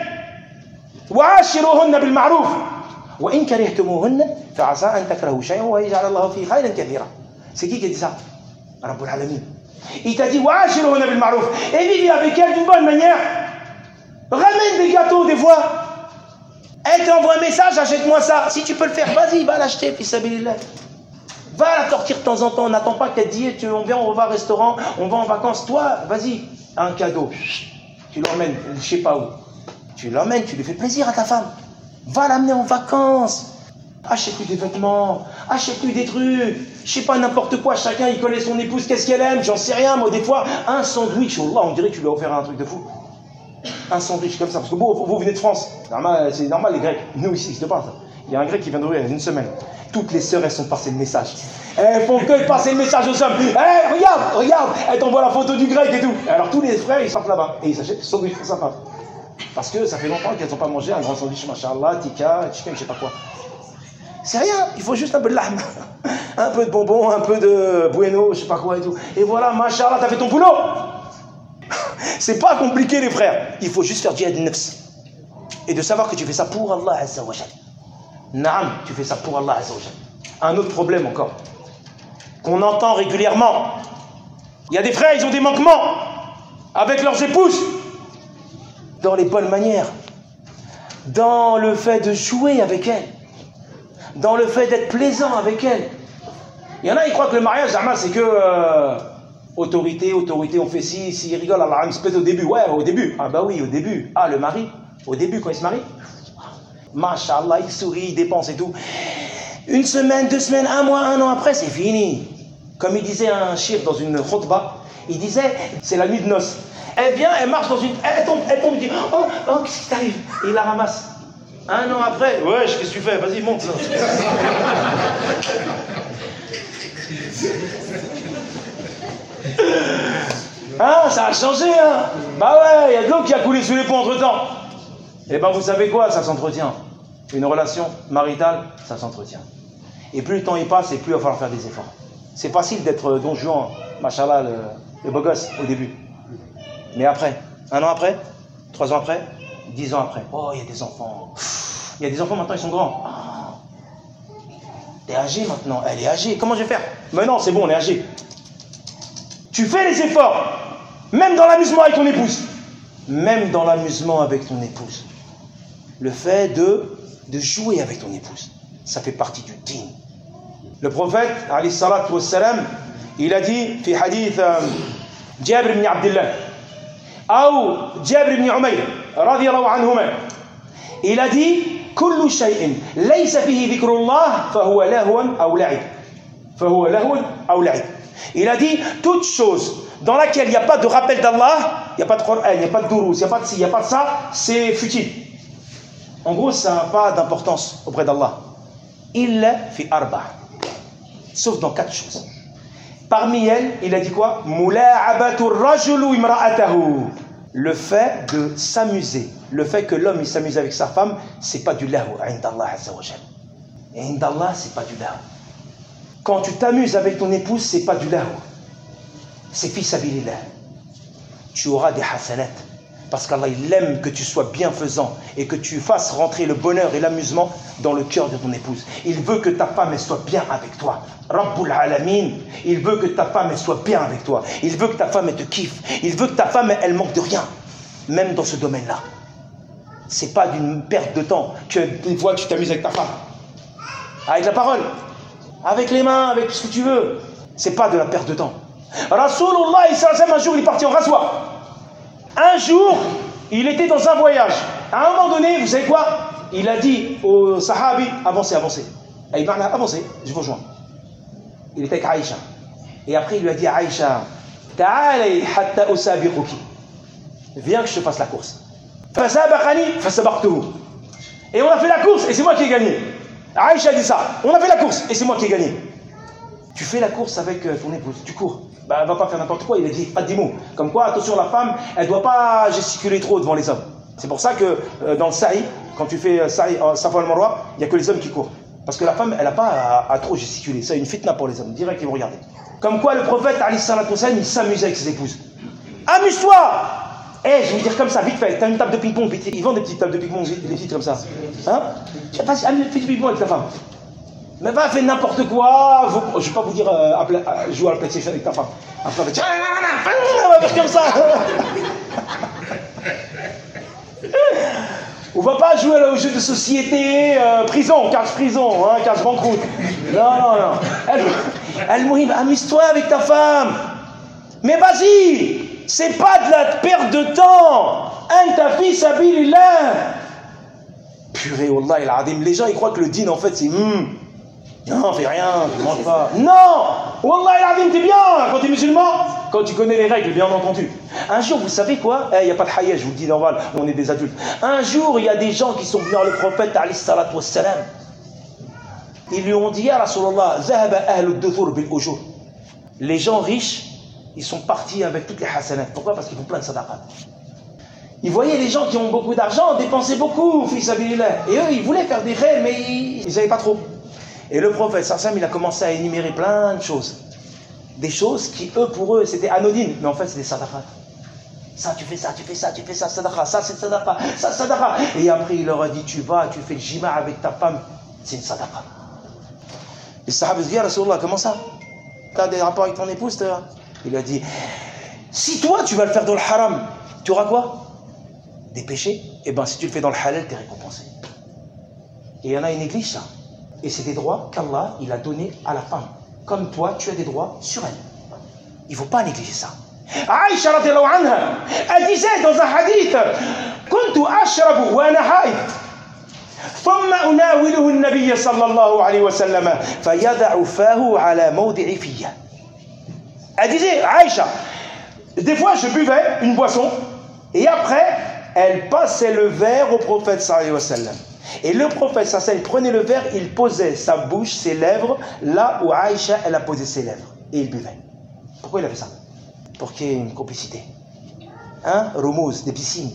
S3: وعاشروهن بالمعروف وإن كرهتموهن فعسى أن تكرهوا شيئا ويجعل الله فيه خيرا كثيرا. C'est qui qui a dit ça? Rabbul Alamin. Il t'a dit وعاشروهن بالمعروف. Et vivez avec elles d'une bonne manière. Ramène des gâteaux des fois. Elle t'envoie un message, achète-moi ça. Si tu peux le faire, vas-y, va l'acheter, fils sabilillah. Va la sortir de temps en temps, n'attends pas qu'elle dise tu, on vient, on va au restaurant, on va en vacances. Toi, vas-y, un cadeau. Tu l'emmènes, je sais pas où. Tu l'emmènes, tu lui fais plaisir à ta femme. Va l'amener en vacances. Achète-lui des vêtements, achète-lui des trucs. Je sais pas, n'importe quoi. Chacun, il connaît son épouse, qu'est-ce qu'elle aime, j'en sais rien. Moi, des fois, un sandwich, Allah, on dirait que tu lui as offert un truc de fou. Un sandwich comme ça. Parce que vous, vous venez de France. C'est normal, les Grecs. Nous, ici, c'est pas ça. Il y a un grec qui vient d'ouvrir il y a une semaine. Toutes les sœurs, elles sont passées le message. Elles font que passer le message aux hommes. Hey, regarde, regarde. Elles t'envoient la photo du grec et tout. Alors tous les frères, ils sortent là-bas. Et ils s'achètent des sandwichs pour sa femme. Parce que ça fait longtemps qu'elles n'ont pas mangé un grand sandwich, machallah, tikka, chicken, je sais pas quoi. C'est rien. Il faut juste un peu de lame. Un peu de bonbons, un peu de bueno, je sais pas quoi et tout. Et voilà, machallah, t'as fait ton boulot. C'est pas compliqué, les frères. Il faut juste faire djihad nafs. Et de savoir que tu fais ça pour Allah Azza wa Jalla. Naam, tu fais ça pour Allah Azza wa Jalla. Un autre problème encore, qu'on entend régulièrement. Il y a des frères, ils ont des manquements avec leurs épouses. Dans les bonnes manières. Dans le fait de jouer avec elles. Dans le fait d'être plaisant avec elles. Il y en a, ils croient que le mariage, c'est que... Euh, autorité, autorité, on fait ci, si, ils rigolent, Allah, un espèce au début. Ouais, au début. Ah bah oui, au début. Ah, le mari, au début, quand il se marie. Masha'Allah, il sourit, il dépense et tout. Une semaine, deux semaines, un mois, un an après, c'est fini. Comme il disait un shir dans une khutbah, il disait, c'est la nuit de noces. Elle vient, elle marche dans une... Elle tombe, elle tombe, il dit, oh, oh, qu'est-ce qui t'arrive? Et il la ramasse. Un an après, ouais, qu'est-ce que tu fais? Vas-y, monte. Hein, ça a changé, hein? Bah ouais, il y a de l'eau qui a coulé sous les ponts entre-temps. Eh ben, vous savez quoi? Ça s'entretient. Une relation maritale, ça s'entretient. Et plus le temps y passe, et plus il va falloir faire des efforts. C'est facile d'être Don Juan, machallah, le, le beau gosse au début. Mais après, un an après, trois ans après, Dix ans après, oh, il y a des enfants. Il y a des enfants maintenant, ils sont grands. Ah, t'es âgé maintenant, elle est âgée. Comment je vais faire? Mais non, c'est bon, on est âgé. Tu fais les efforts, même dans l'amusement avec ton épouse. Même dans l'amusement avec ton épouse. Le fait de, de jouer avec ton épouse, ça fait partie du din. Le prophète, alayhi salatu wassalam, il a dit, fi hadith euh, Jabir ibn Abdullah, ou Jabir ibn Umayr, radiyallahu anhuma, il a dit, kullu shay'in laysa fihi dhikrullah, fahuwa lahwan aw la'ib. Fahuwa lahwan aw la'ib. Il a dit, toute chose dans laquelle il n'y a pas de rappel d'Allah, il n'y a pas de Coran, il n'y a pas de Durous, il n'y a pas de ci, il n'y a pas de ça, c'est futile. En gros, ça n'a pas d'importance auprès d'Allah. Illa fi arba'. Sauf dans quatre choses. Parmi elles, il a dit quoi? Mula'abatu rajulu imra'atahu. Le fait de s'amuser, le fait que l'homme il s'amuse avec sa femme, c'est pas du lahu, indallah azza wa jal. Et indallah, c'est pas du lahu. Quand tu t'amuses avec ton épouse, c'est pas du lahu. C'est fi sabilillah. Tu auras des hasanat. Parce qu'Allah, il aime que tu sois bienfaisant et que tu fasses rentrer le bonheur et l'amusement dans le cœur de ton épouse. Il veut que ta femme, elle soit bien avec toi. Rabbul Alamin, il veut que ta femme, elle soit bien avec toi. Il veut que ta femme, elle te kiffe. Il veut que ta femme, elle manque de rien. Même dans ce domaine-là. C'est pas d'une perte de temps. Tu, des fois, tu t'amuses avec ta femme. Avec la parole. Avec les mains, avec ce que tu veux. C'est pas de la perte de temps. Rasulullah, un jour, il est parti en rasoir. Un jour, il était dans un voyage. À un moment donné, vous savez quoi? Il a dit aux sahabi, avancez, avancez. Et il m'a dit, avancez, je vous rejoins. Il était avec Aïcha. Et après, il lui a dit à Aïcha, ta'alay hatta usabiquki. Viens que je te fasse la course. Fasabaqani, fasabaqtuhu. Et on a fait la course et c'est moi qui ai gagné. Aïcha dit ça. On a fait la course et c'est moi qui ai gagné. Tu fais la course avec ton épouse, tu cours. Bah, elle ne va pas faire n'importe quoi, il a dit pas de mots. Comme quoi, attention, la femme, elle ne doit pas gesticuler trop devant les hommes. C'est pour ça que euh, dans le sa'i, quand tu fais euh, sa'i, euh, Safa al-Marwa, il n'y a que les hommes qui courent. Parce que la femme, elle n'a pas à, à trop gesticuler. C'est une fitna pour les hommes, direct, ils vont regarder. Comme quoi, le prophète, alayhi salatu wassalam, il s'amuse avec ses épouses. Amuse-toi! Eh, hey, je vais vous dire comme ça, vite fait, t'as une table de ping-pong, ils vendent des petites tables de ping-pong, des petites comme ça. Hein? Fais du ping-pong avec ta femme. Mais va faire n'importe quoi. Vous, je ne vais pas vous dire euh, à, à, jouer à la PlayStation avec ta femme. Après, on va faire comme ça. On va pas jouer là, au jeu de société, euh, prison, cache prison, hein, cache banqueroute. Non, non, non. Elle, elle mourit, amuse-toi avec ta femme. Mais vas-y, c'est pas de la perte de temps. Anta fi sabilillah. Purée, wallahi al-adim. Les gens, ils croient que le din, en fait, c'est... Hmm, non, fais rien, ne mange pas. Non! Wallah, al-Azim, t'es bien quand t'es musulman, quand tu connais les règles, bien entendu. Un jour, vous savez quoi? Il eh, n'y a pas de hayya, je vous le dis normal, on est des adultes. Un jour, il y a des gens qui sont venus à le prophète, alayhi salatu wassalam. Ils lui ont dit, ya Rasulallah, zahaba ahlu duthur bil ujur. Les gens riches, ils sont partis avec toutes les hasanat. Pourquoi? Parce qu'ils font plein de sadaqat. Ils voyaient les gens qui ont beaucoup d'argent dépenser beaucoup, fi sabilillah. Et eux, ils voulaient faire des rêves, mais ils n'avaient pas trop. Et le prophète Sassam, il a commencé à énumérer plein de choses. Des choses qui, eux, pour eux, c'était anodine. Mais en fait, c'est des sadaqat. Ça, tu fais ça, tu fais ça, tu fais ça, sadaqa. Ça, c'est sadaqa. Ça, sadaqa. Et après, il leur a dit, tu vas, tu fais le jima avec ta femme. C'est une sadaqa. Les sahabas disent, ya Rasulallah, comment ça? Tu as des rapports avec ton épouse, toi? Il a dit, si toi, tu vas le faire dans le haram, tu auras quoi? Des péchés. Eh bien, si tu le fais dans le halal, tu es récompensé. Et il y en a, ils négligent ça. Et c'est des droits qu'Allah, il a donnés à la femme. Comme toi, tu as des droits sur elle. Il ne faut pas négliger ça. Aïcha radiyallahu anha, elle disait dans un hadith, Kuntu ashrabu wa ana haid. Thumma unawiluhu an-nabiy sallallahu alayhi wa sallam, fayada'u fahu ala mawdi'i fiyya. Elle disait, Aïcha, des fois je buvais une boisson, et après, elle passait le verre au prophète sallallahu alayhi wa sallam. Et le prophète Sassan, il prenait le verre, il posait sa bouche, ses lèvres, là où Aïcha, elle a posé ses lèvres. Et il buvait. Pourquoi il a fait ça? Pour qu'il y ait une complicité. Hein? Rumuz, des piscines.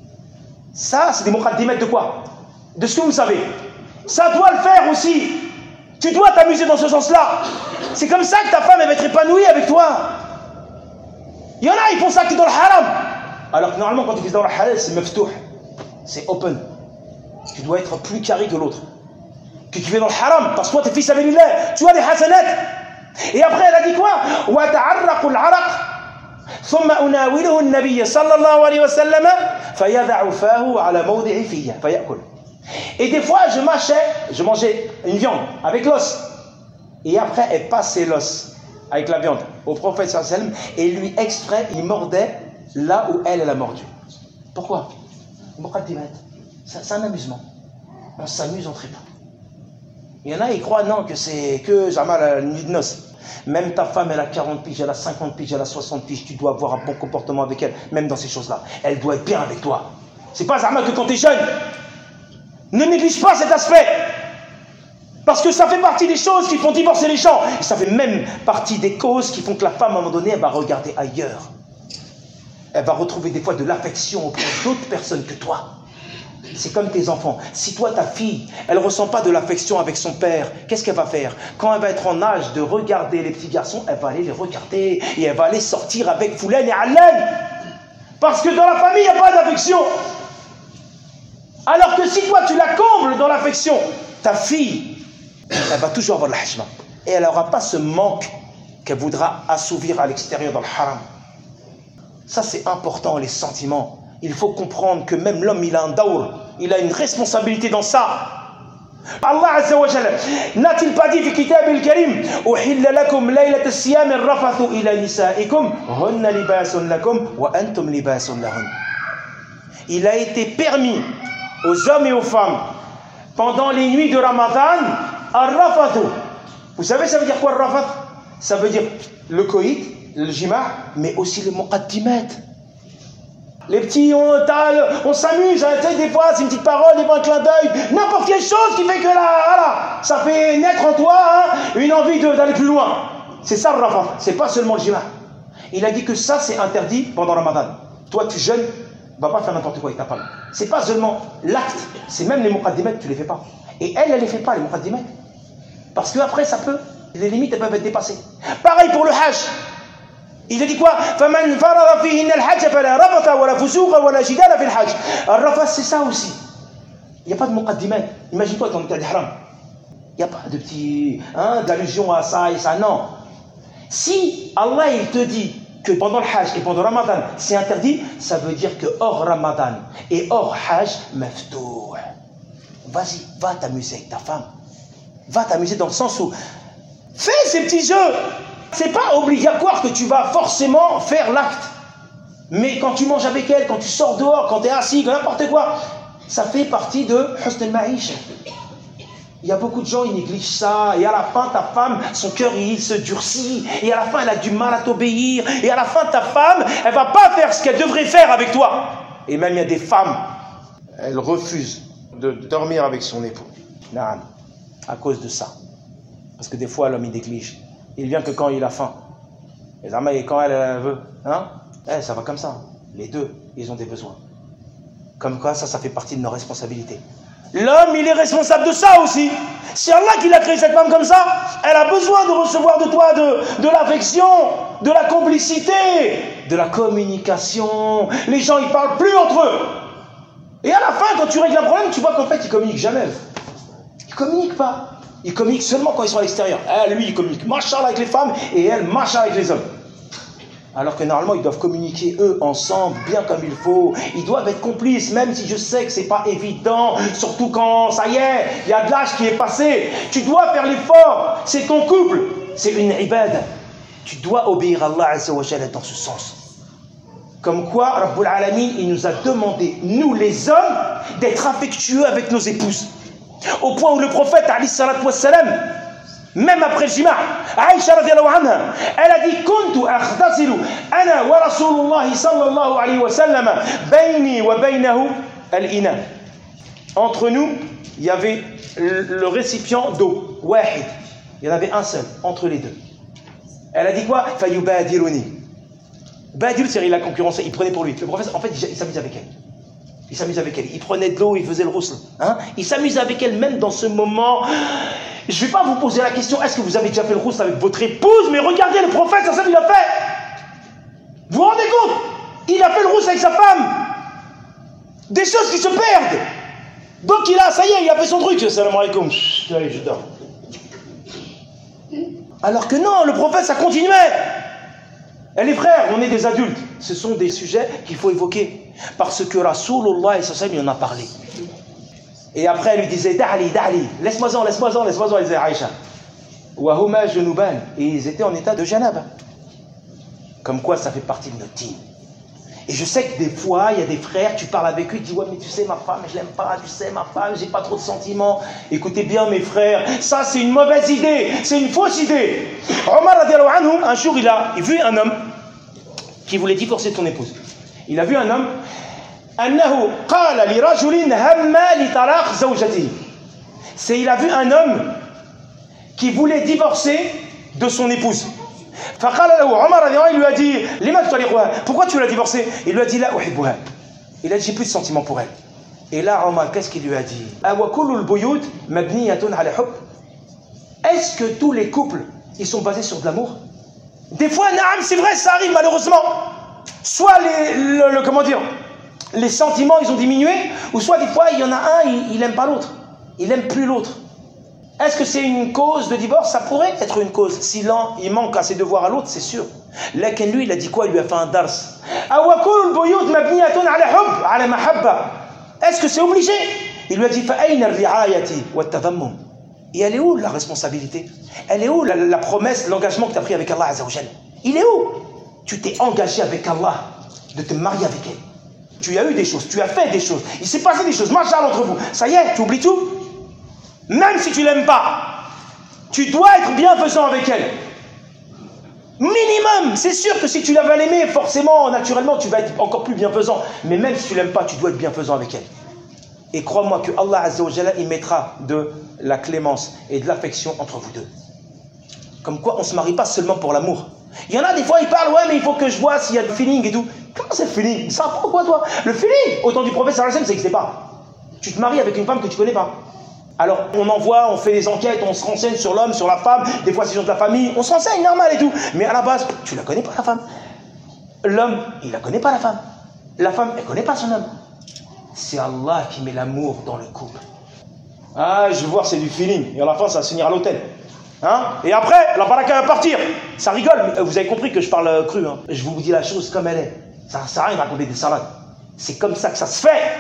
S3: Ça, c'est des muqaddimat de quoi? De ce que vous savez. Ça doit le faire aussi. Tu dois t'amuser dans ce sens-là. C'est comme ça que ta femme, elle va être épanouie avec toi. Il y en a, ils font ça que dans le haram. Alors que normalement, quand tu fais dans le halal, c'est meftouh. c'est open. Tu dois être plus carré que l'autre. Que tu fais dans le haram, parce que toi, t'es fils sabilillah, tu as des hasanat. Et après, elle a dit quoi? وَتَعَرَّقُ الْعَرَقِ ثُمَّ أُنَاوِلُهُ النَّبِيَّ صلى الله عليه وسلم فَيَدَعُ فَاهُ عَلى مَوْضِعِ فِيَّ فَيَأْكُلُ. Et des fois, je mâchais, je mangeais une viande avec l'os. Et après, elle passait l'os avec la viande au prophète sallallahu alayhi wa sallam et lui, exprès, il mordait là où elle, elle a mordu. Pourquoi? C'est un amusement. On s'amuse entre époux. Il y en a, ils croient non, que c'est que jamais la nuit de noces. Même ta femme, elle a quarante piges, elle a cinquante piges, elle a soixante piges, tu dois avoir un bon comportement avec elle, même dans ces choses-là. Elle doit être bien avec toi. C'est pas Zama que quand tu es jeune. Ne néglige pas cet aspect. Parce que ça fait partie des choses qui font divorcer les gens. Et ça fait même partie des causes qui font que la femme, à un moment donné, elle va regarder ailleurs. Elle va retrouver des fois de l'affection auprès d'autres personnes que toi. C'est comme tes enfants. Si toi, ta fille, elle ne ressent pas de l'affection avec son père, qu'est-ce qu'elle va faire? Quand elle va être en âge de regarder les petits garçons, elle va aller les regarder et elle va aller sortir avec Foulen et Allen. Parce que dans la famille, il n'y a pas d'affection. Alors que si toi, tu la combles dans l'affection, ta fille, elle va toujours avoir de la hajma. Et elle n'aura pas ce manque qu'elle voudra assouvir à l'extérieur dans le haram. Ça, c'est important, les sentiments. Il faut comprendre que même l'homme, il a un daour, il a une responsabilité dans ça. Allah Azza wa Jalla n'a-t-il pas dit في كتاب الكريم أحل لكم ليلة الصيام الرفث إلى نسائكم هن لباس لكم وأنتم لباس لهن. Il a été permis aux hommes et aux femmes pendant les nuits de Ramadan ar-rafathu. Vous savez ça veut dire quoi ar-rafath? Ça veut dire le coït, le jima', mais aussi le muqaddimat. Les petits, on, on s'amuse, hein, tu sais, des fois, c'est une petite parole, des fois un clin d'œil, n'importe quelle chose qui fait que là, voilà, ça fait naître en toi hein, une envie d'aller plus loin. C'est ça le rafa, c'est pas seulement le jima'. Il a dit que ça, c'est interdit pendant Ramadan. Toi, tu jeune, va pas faire n'importe quoi avec ta femme. C'est pas seulement l'acte, c'est même les muqaddimat, tu les fais pas. Et elle, elle les fait pas, les muqaddimat. Parce qu'après, ça peut, les limites, elles peuvent être dépassées. Pareil pour le hajj. Il a dit quoi? فَمَنْ فَرَضَ فِيهِنَّ الْحَجَّ فَلَا رَفَثَ وَلَا فُسُوقَ وَلَا جِدَالَ فِي الْحَجِّ. Al-rafath, c'est ça aussi. Il n'y a pas de muqaddimat. Imagine-toi quand tu as des haram. Il n'y a pas de petit, hein, d'allusion à ça et ça, non. Si Allah, il te dit que pendant le hajj et pendant Ramadan, c'est interdit, ça veut dire que hors Ramadan et hors hajj, maftou'. Vas-y, va t'amuser avec ta femme. Va t'amuser dans le sens où, fais ces petits jeux. C'est pas obligatoire que tu vas forcément faire l'acte. Mais quand tu manges avec elle, quand tu sors dehors, quand tu es assis, n'importe quoi, ça fait partie de husn al-ma'isha. Il y a beaucoup de gens, ils négligent ça. Et à la fin, ta femme, son cœur, il se durcit. Et à la fin, elle a du mal à t'obéir. Et à la fin, ta femme, elle va pas faire ce qu'elle devrait faire avec toi. Et même, il y a des femmes, elles refusent de dormir avec son époux. Non, à cause de ça. Parce que des fois, l'homme, il néglige. Il vient que quand il a faim. Et quand elle, elle veut, hein, eh, ça va comme ça. Les deux, ils ont des besoins. Comme quoi, ça, ça fait partie de nos responsabilités. L'homme, il est responsable de ça aussi. C'est Allah qui l'a créé cette femme comme ça. Elle a besoin de recevoir de toi de, de l'affection, de la complicité, de la communication. Les gens, ils parlent plus entre eux. Et à la fin, quand tu règles un problème, tu vois qu'en fait, ils communiquent jamais. Ils communiquent pas. Ils communiquent seulement quand ils sont à l'extérieur. Elle, lui, il communique machallah avec les femmes et elle, machallah avec les hommes. Alors que normalement, ils doivent communiquer eux ensemble, bien comme il faut. Ils doivent être complices, même si je sais que c'est pas évident, surtout quand, ça y est, il y a de l'âge qui est passé. Tu dois faire l'effort. C'est ton couple. C'est une ibad. Tu dois obéir à Allah Azza wa Jalla dans ce sens. Comme quoi, Rabbul Alamin, il nous a demandé, nous les hommes, d'être affectueux avec nos épouses. Au point où le prophète, alayhi salatu wassalam, même après le jima', Aïcha radiallahu anha, elle a dit Kuntu akhtasilu ana wa Rasulullah sallallahu alayhi wa sallam bayni wa baynahu al-ina. Entre nous, il y avait le, le récipient d'eau, wahid. Il y en avait un seul, entre les deux. Elle a dit quoi? Fayubadiruni. Badir, c'est il a concurrencé, il prenait pour lui. Le prophète, en fait, il, il s'amuse avec elle. Il s'amuse avec elle. Il prenait de l'eau, il faisait le roussel. Hein? Il s'amuse avec elle même dans ce moment. Je ne vais pas vous poser la question, est-ce que vous avez déjà fait le roussel avec votre épouse? Mais regardez, le prophète, ça, ça, il a fait. Vous vous rendez compte? Il a fait le roussel avec sa femme. Des choses qui se perdent. Donc il a, ça y est, il a fait son truc. Salam alaikum. Allez, je dors. Alors que non, le prophète, ça continuait. Et les frères, on est des adultes. Ce sont des sujets qu'il faut évoquer. Parce que Rasulullah, il en a parlé. Et après, elle lui disait, Da'ali, Da'ali, laisse-moi-en, laisse-moi-en, laisse-moi-en, elle disait Aïcha. Wahuma junuban. Et ils étaient en état de janab. Comme quoi, ça fait partie de notre team. Et je sais que des fois, il y a des frères, tu parles avec eux, tu dis, ouais, mais tu sais, ma femme, je l'aime pas, tu sais, ma femme, j'ai pas trop de sentiments. Écoutez bien, mes frères, ça, c'est une mauvaise idée, c'est une fausse idée. Omar, anhu, un jour, il a vu un homme qui voulait divorcer de son épouse. Il a vu un homme, annahu qala li rajulin hamma li talaq zawjatihi. C'est, il a vu un homme qui voulait divorcer de son épouse. Il lui a dit, pourquoi tu l'as divorcée? Il lui a dit, il a dit, j'ai plus de sentiments pour elle. Et là, Omar, qu'est-ce qu'il lui a dit? Est-ce que tous les couples, ils sont basés sur de l'amour? Des fois, c'est vrai, ça arrive malheureusement. Soit les, le, le, comment dire, les sentiments, ils ont diminué, ou soit des fois, il y en a un, il, il aime pas l'autre. Il aime plus l'autre. Est-ce que c'est une cause de divorce? Ça pourrait être une cause. S'il il manque à ses devoirs à l'autre, c'est sûr. Là, lui, il a dit quoi? Il lui a fait un dars. Est-ce que c'est obligé? Il lui a dit, et elle est où la responsabilité? Elle est où la, la promesse, l'engagement que tu as pris avec Allah Azza wa Jal? Il est où? Tu t'es engagé avec Allah de te marier avec elle. Tu as eu des choses, tu as fait des choses. Il s'est passé des choses, machallah entre vous. Ça y est, tu oublies tout? Même si tu l'aimes pas, tu dois être bienfaisant avec elle. Minimum, c'est sûr que si tu la vas l'aimer, forcément, naturellement, tu vas être encore plus bienfaisant. Mais même si tu l'aimes pas, tu dois être bienfaisant avec elle. Et crois-moi que Allah Azza wa Jalla, il mettra de la clémence et de l'affection entre vous deux. Comme quoi, on ne se marie pas seulement pour l'amour. Il y en a des fois, ils parlent, ouais, mais il faut que je vois s'il y a du feeling et tout. Comment c'est le feeling? Ça apprend quoi, toi? Le feeling, au temps du prophète sallallahu alayhi wa sallam, ça n'existait pas. Tu te maries avec une femme que tu connais pas. Alors, on envoie, on fait des enquêtes, on se renseigne sur l'homme, sur la femme, des fois c'est sur de la famille, on se renseigne, normal et tout. Mais à la base, tu la connais pas, la femme. L'homme, il la connaît pas, la femme. La femme, elle connaît pas son homme. C'est Allah qui met l'amour dans le couple. Ah, je veux voir, c'est du feeling. Et à la fin, ça va se finir à l'hôtel. Hein? Et après, la baraka va partir. Ça rigole, mais vous avez compris que je parle cru. Hein? Je vous dis la chose comme elle est. Ça ne sert à rien de raconter des salades. C'est comme ça que ça se fait.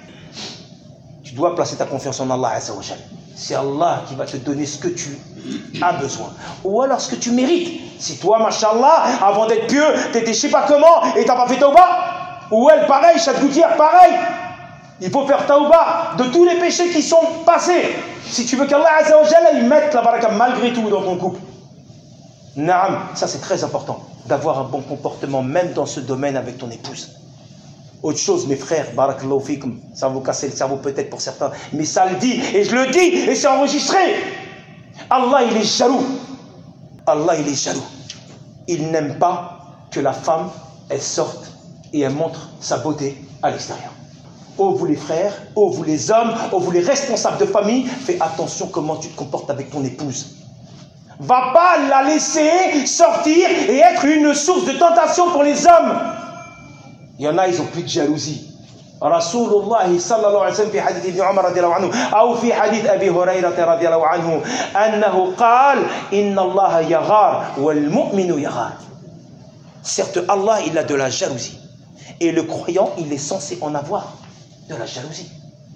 S3: Tu dois placer ta confiance en Allah Azza wa Jal. C'est Allah qui va te donner ce que tu as besoin. Ou alors ce que tu mérites. Si toi, mashallah, avant d'être pieux, t'étais je sais pas comment et t'as pas fait tauba. Ou elle, pareil, chaque gouttière, pareil. Il faut faire tauba de tous les péchés qui sont passés. Si tu veux qu'Allah Azza wa Jalla, il mette la baraka malgré tout dans ton couple. Naam, ça c'est très important. D'avoir un bon comportement même dans ce domaine avec ton épouse. Autre chose, mes frères, barakallahu fikum, ça va vous casser le cerveau peut-être pour certains, mais ça le dit, et je le dis, et c'est enregistré. Allah, il est jaloux. Allah, il est jaloux. Il n'aime pas que la femme, elle sorte et elle montre sa beauté à l'extérieur. Oh, vous les frères, oh, vous les hommes, oh, vous les responsables de famille, fais attention comment tu te comportes avec ton épouse. Va pas la laisser sortir et être une source de tentation pour les hommes. Il y en a, ils n'ont plus de jalousie. Rasulullah sallallahu alayhi wa sallam fi hadith ibn Umar radiallahu anhu ou fi hadith Abi Hurayrah radiallahu anhu annahu qal inna Allah yaghar wal mu'minu yaghar. Certes, Allah, il a de la jalousie. Et le croyant, il est censé en avoir de la jalousie.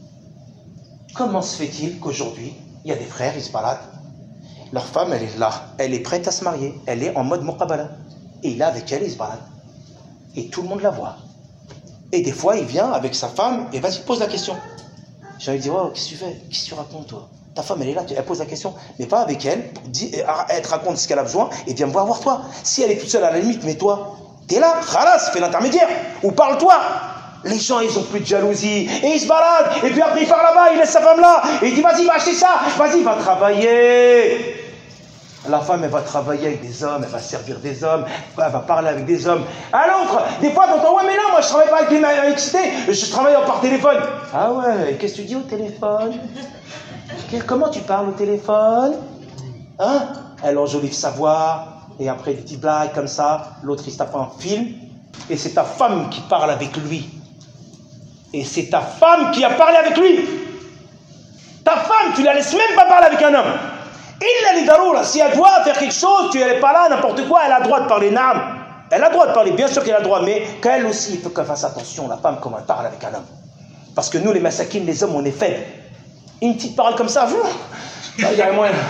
S3: Comment se fait-il qu'aujourd'hui, il y a des frères, ils se baladent, leur femme, elle est là, elle est prête à se marier, elle est en mode muqabala, et il est avec elle, il se balade. Et tout le monde la voit. Et des fois, il vient avec sa femme et vas-y, pose la question. J'ai envie de dire, oh, qu'est-ce que tu fais? Qu'est-ce que tu racontes, toi? Ta femme, elle est là, elle pose la question. Mais va avec elle, dis, elle te raconte ce qu'elle a besoin et viens me voir voir toi. Si elle est toute seule à la limite, mais toi, t'es là, khalas, fais l'intermédiaire. Ou parle-toi. Les gens, ils ont plus de jalousie. Et ils se baladent. Et puis après, il part là-bas, il laisse sa femme là. Et il dit, vas-y, va acheter ça. Vas-y, va travailler. La femme, elle va travailler avec des hommes, elle va servir des hommes, elle va parler avec des hommes. À l'autre, des fois, t'entends, ouais, mais non, moi, je travaille pas avec les excités, je travaille par téléphone. Ah ouais, qu'est-ce que tu dis au téléphone? Comment tu parles au téléphone? Hein? Elle enjolive sa voix, et après, des petites blagues comme ça. L'autre, il se tape un film, et c'est ta femme qui parle avec lui. Et c'est ta femme qui a parlé avec lui. Ta femme, tu la laisses même pas parler avec un homme. Il a les daroura. Si elle doit faire quelque chose, tu n'es pas là, n'importe quoi, elle a le droit de parler. Naam. Elle a le droit de parler, bien sûr qu'elle a le droit, mais qu'elle aussi, il faut qu'elle fasse attention, la femme, comment elle parle avec un homme. Parce que nous, les massakines, les hommes, on est faibles. Une petite parole comme ça, il y a moyen.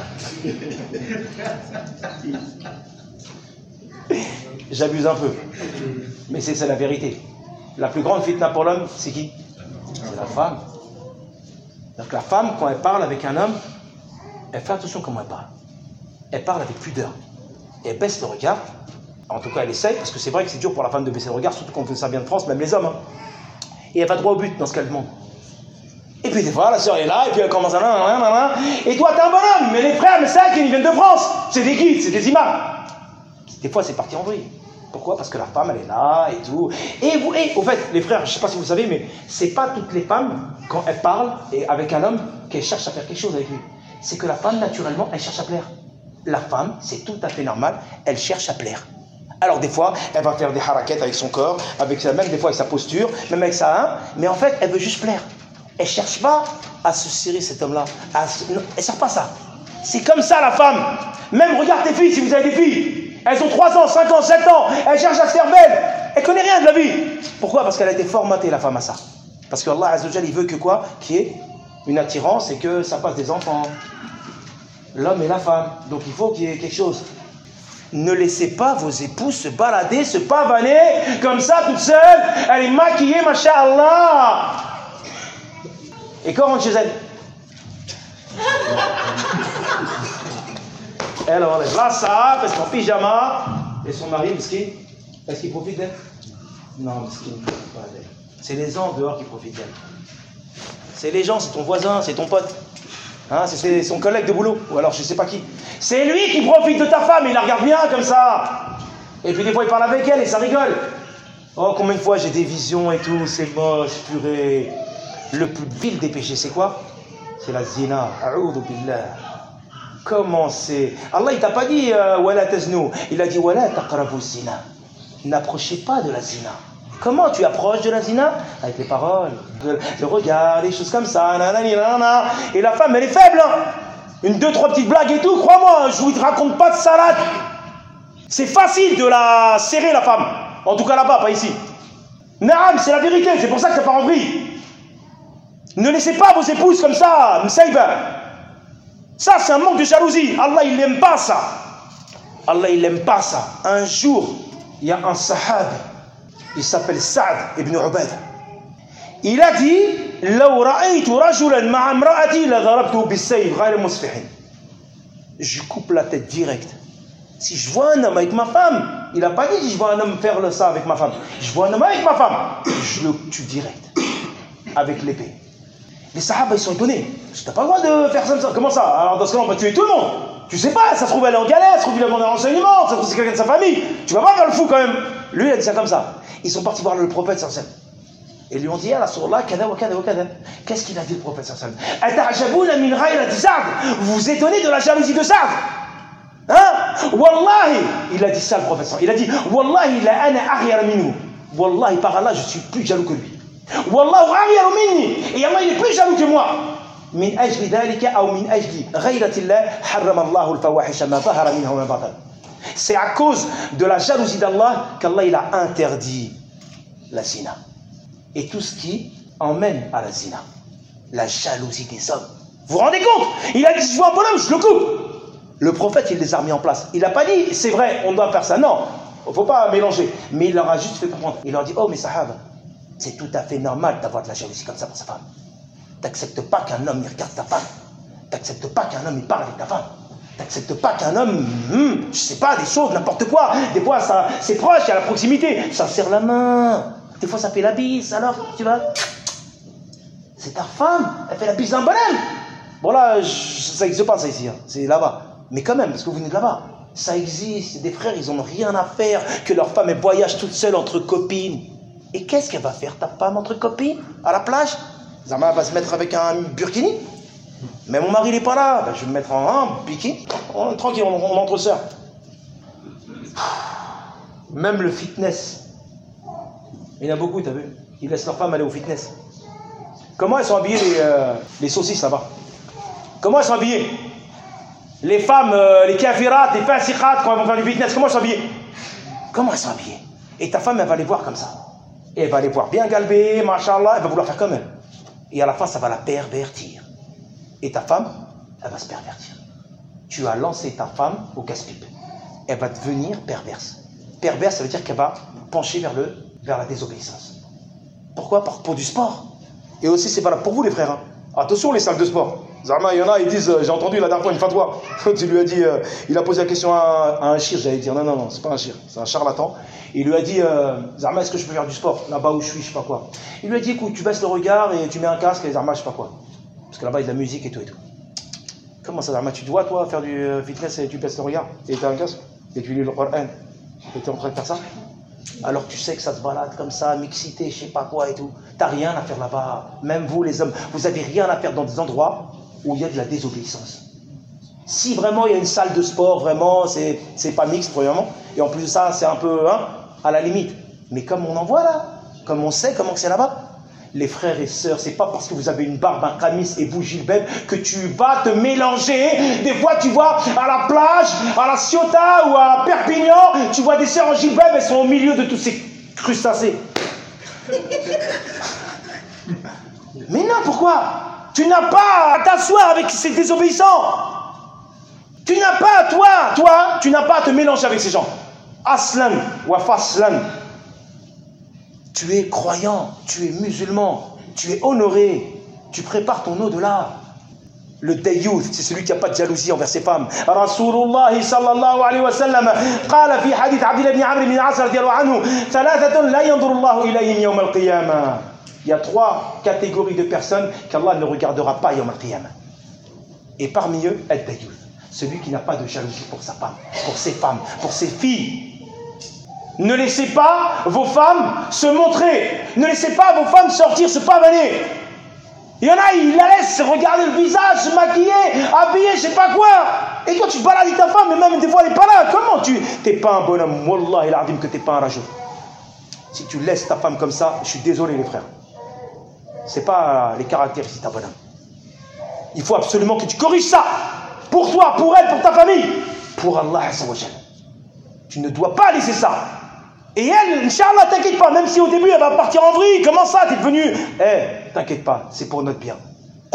S3: J'abuse un peu. Mais c'est la vérité. La plus grande fitna pour l'homme, c'est qui? C'est la femme. Donc la femme, quand elle parle avec un homme, elle fait attention comment elle parle. Elle parle avec pudeur. Et elle baisse le regard. En tout cas, elle essaye, parce que c'est vrai que c'est dur pour la femme de baisser le regard, surtout quand on fait ça bien de France, même les hommes. Hein. Et elle va droit au but dans ce qu'elle demande. Et puis des fois, la soeur est là, et puis elle commence à... Nan, nan, nan, et toi, t'es un bonhomme, mais les frères, mais ça, ils viennent de France. C'est des guides, c'est des imams. Des fois, c'est parti en vrille. Pourquoi? Parce que la femme, elle est là, et tout. Et vous, et au fait, les frères, je ne sais pas si vous le savez, mais c'est pas toutes les femmes, quand elles parlent et avec un homme, qu'elles cherchent à faire quelque chose avec lui. C'est que la femme, naturellement, elle cherche à plaire. La femme, c'est tout à fait normal, elle cherche à plaire. Alors des fois, elle va faire des harakettes avec son corps, avec sa, même des fois avec sa posture, même avec sa hein, mais en fait, elle veut juste plaire. Elle ne cherche pas à se serrer cet homme-là. Elle ne cherche pas ça. C'est comme ça la femme. Même regarde tes filles, si vous avez des filles. Elles ont trois ans, cinq ans, sept ans. Elles cherchent à se faire belle. Elle ne connaît rien de la vie. Pourquoi? Parce qu'elle a été formatée, la femme, à ça. Parce que Allah Azza wa Jal, il veut que quoi? Qu'il y ait une attirance et que ça passe des enfants. L'homme et la femme. Donc il faut qu'il y ait quelque chose. Ne laissez pas vos épouses se balader, se pavaner comme ça, toute seule. Elle est maquillée, masha'Allah. Et quand on rentre chez elle, elle enlève la sape, elle se met en pyjama. Et son mari, Miskin, est-ce qu'il profite d'elle? Non, Miskin, pas d'elle. C'est les gens dehors qui profitent d'elle. C'est les gens, c'est ton voisin, c'est ton pote. Hein, c'est son collègue de boulot, ou alors je sais pas qui. C'est lui qui profite de ta femme, il la regarde bien comme ça. Et puis des fois il parle avec elle et ça rigole. Oh, combien de fois j'ai des visions et tout, c'est moche, purée. Le plus vil des péchés, c'est quoi? C'est la zina. A'udhu billah. Comment c'est? Allah il t'a pas dit wala taznou, il a dit wala taqrabu zina. N'approchez pas de la zina. Comment tu approches de la zina? Avec les paroles, le, le regard, les choses comme ça. Nanani, nanana. Et la femme, elle est faible. Hein. Une, deux, trois petites blagues et tout. Crois-moi, je ne vous raconte pas de salade. C'est facile de la serrer, la femme. En tout cas là-bas, pas ici. Naam, c'est la vérité. C'est pour ça que ça part en vrille. Ne laissez pas vos épouses comme ça. Msaïba. Ça, c'est un manque de jalousie. Allah, il n'aime pas ça. Allah, il n'aime pas ça. Un jour, il y a un sahab. Il s'appelle Saad ibn Ubad. Il a dit لو رأيت رجلا مع امرأتي لضربته بالسيف غير مسفح. Je coupe la tête direct. Si je vois un homme avec ma femme, il n'a pas dit je vois un homme faire le ça avec ma femme. Je vois un homme avec ma femme, je le tue direct avec l'épée. Les sahaba ils sont étonnés. Tu n'as pas le droit de faire ça. Comment ça? Alors dans ce cas on va tuer tout le monde. Tu sais pas, ça se trouve elle est en galère, ça se trouve il a demandé un renseignement, ça se trouve c'est quelqu'un de sa famille. Tu vas pas faire le fou quand même. Lui il a dit ça comme ça. Ils sont partis voir le prophète sallallahu alayhi wa sallam. Et lui ont dit, ya Rasulallah, kada wa kada wa kada. Qu'est-ce qu'il a dit le prophète sallallahu alayhi wa sallam? Vous vous étonnez de la jalousie de Saad? Hein? Wallahi, il a dit ça le prophète sallallahu alayhi wa sallam. Il a dit, Wallahi la ana aghyar minhu. Wallahi par Allah, je suis plus jaloux que lui. Wallahu aghyar minni. Et Allah il est plus jaloux que moi. Min ajli dhalika ou min ajli ghayratillah harrama Allahu al-fawahisha ma zahara minha wa ma batan. C'est à cause de la jalousie d'Allah qu'Allah il a interdit la zina. Et tout ce qui emmène à la zina. La jalousie des hommes. Vous vous rendez compte? Il a dit, je vois un bonhomme, je le coupe. Le prophète, il les a mis en place. Il n'a pas dit, c'est vrai, on doit faire ça. Non, il ne faut pas mélanger. Mais il leur a juste fait comprendre. Il leur a dit, oh mes sahaba, c'est tout à fait normal d'avoir de la jalousie comme ça pour sa femme. Tu n'acceptes pas qu'un homme il regarde ta femme. Tu n'acceptes pas qu'un homme il parle avec ta femme. T'acceptes pas qu'un homme, hum, je sais pas, des choses, n'importe quoi. Des fois, ça, c'est proche, il y a la proximité. Ça serre la main. Des fois, ça fait la bise. Alors, tu vas. C'est ta femme. Elle fait la bise d'un bonhomme. Bon, là, je, ça n'existe pas, ça ici. Hein. C'est là-bas. Mais quand même, parce que vous venez de là-bas. Ça existe. Des frères, ils n'ont rien à faire que leur femme, elle voyage toute seule entre copines. Et qu'est-ce qu'elle va faire, ta femme, entre copines? À la plage? Zama va se mettre avec un burkini? Mais mon mari n'est pas là, ben, je vais me mettre en un bikini. Oh, tranquille, on, on entre sœurs. Même le fitness. Il y en a beaucoup, t'as vu? ils laissent leur femme aller au fitness. Comment elles sont habillées les, euh, les saucisses là-bas? Comment elles sont habillées? Les femmes, euh, les kafirat, les fasiqat, quand elles vont faire du fitness, comment elles sont habillées? Comment elles sont habillées? Et ta femme, elle va les voir comme ça. Et elle va les voir bien galbées, machallah, elle va vouloir faire comme elle. Et à la fin, ça va la pervertir. Et ta femme, elle va se pervertir. Tu as lancé ta femme au casse-pipe. Elle va devenir perverse. Perverse, ça veut dire qu'elle va pencher vers, le, vers la désobéissance. Pourquoi? Pour du sport. Et aussi, c'est valable pour vous, les frères. Hein. Attention, les salles de sport. Zama, il y en a, ils disent, euh, j'ai entendu la dernière fois une fatwa. Tu lui as dit, euh, il a posé la question à, à un shir, j'allais dire, non, non, non, c'est pas un shir, c'est un charlatan. Et il lui a dit, euh, Zama, est-ce que je peux faire du sport là-bas où je suis, je sais pas quoi. Il lui a dit, écoute, tu baisses le regard et tu mets un casque et Zama, je sais pas quoi. Parce que là-bas, il y a de la musique et tout et tout. Comment ça, Zama, tu dois, toi, faire du fitness et tu baisses le regard et tu as un casque et tu lis le Coran et tu es en train de faire ça? Alors tu sais que ça se balade comme ça, mixité, je sais pas quoi et tout. T'as rien à faire là-bas. Même vous, les hommes, vous avez rien à faire dans des endroits où il y a de la désobéissance. Si vraiment il y a une salle de sport, vraiment, c'est, c'est pas mixte, premièrement. Et en plus de ça, c'est un peu, hein, à la limite. Mais comme on en voit là, comme on sait comment c'est là-bas, les frères et sœurs, c'est pas parce que vous avez une barbe, un camis et vous, Gilbert, que tu vas te mélanger. Des fois, tu vois, à la plage, à la Ciotat ou à Perpignan, tu vois des sœurs en Gilbert, elles sont au milieu de tous ces crustacés. Mais non, pourquoi? Tu n'as pas à t'asseoir avec ces désobéissants. Tu n'as pas, toi, toi, tu n'as pas à te mélanger avec ces gens. Aslan wa faslan. Tu es croyant, tu es musulman, tu es honoré, tu prépares ton au-delà. Le dayyouth, c'est celui qui n'a pas de jalousie envers ses femmes. Rasulullah sallallahu alayhi wa sallam قال في حديث عبد الله بن عمرو بن العاص رضي الله عنه ثلاثة لا ينظر الله إليهم يوم القيامة. Il y a trois catégories de personnes qu'Allah ne regardera pas yawm al-qiyamah. Et parmi eux, ad-dayyouth, celui qui n'a pas de jalousie pour sa femme, pour ses femmes, pour ses filles. Ne laissez pas vos femmes se montrer. Ne laissez pas vos femmes sortir, se pavaner. Il y en a, ils la laissent regarder le visage, se maquiller, habiller, je sais pas quoi. Et quand tu balades ta femme, et même des fois elle n'est pas là, comment tu... T'es pas un bonhomme. Wallah, il a dit que t'es pas un rageux. Si tu laisses ta femme comme ça, je suis désolé les frères. C'est pas les caractéristiques d'un bonhomme. Il faut absolument que tu corriges ça. Pour toi, pour elle, pour ta famille. Pour Allah Azza wa Jal. Tu ne dois pas laisser ça. Et elle, Inch'Allah, t'inquiète pas, même si au début elle va partir en vrille, comment ça, t'es devenu... Eh, t'inquiète pas, c'est pour notre bien.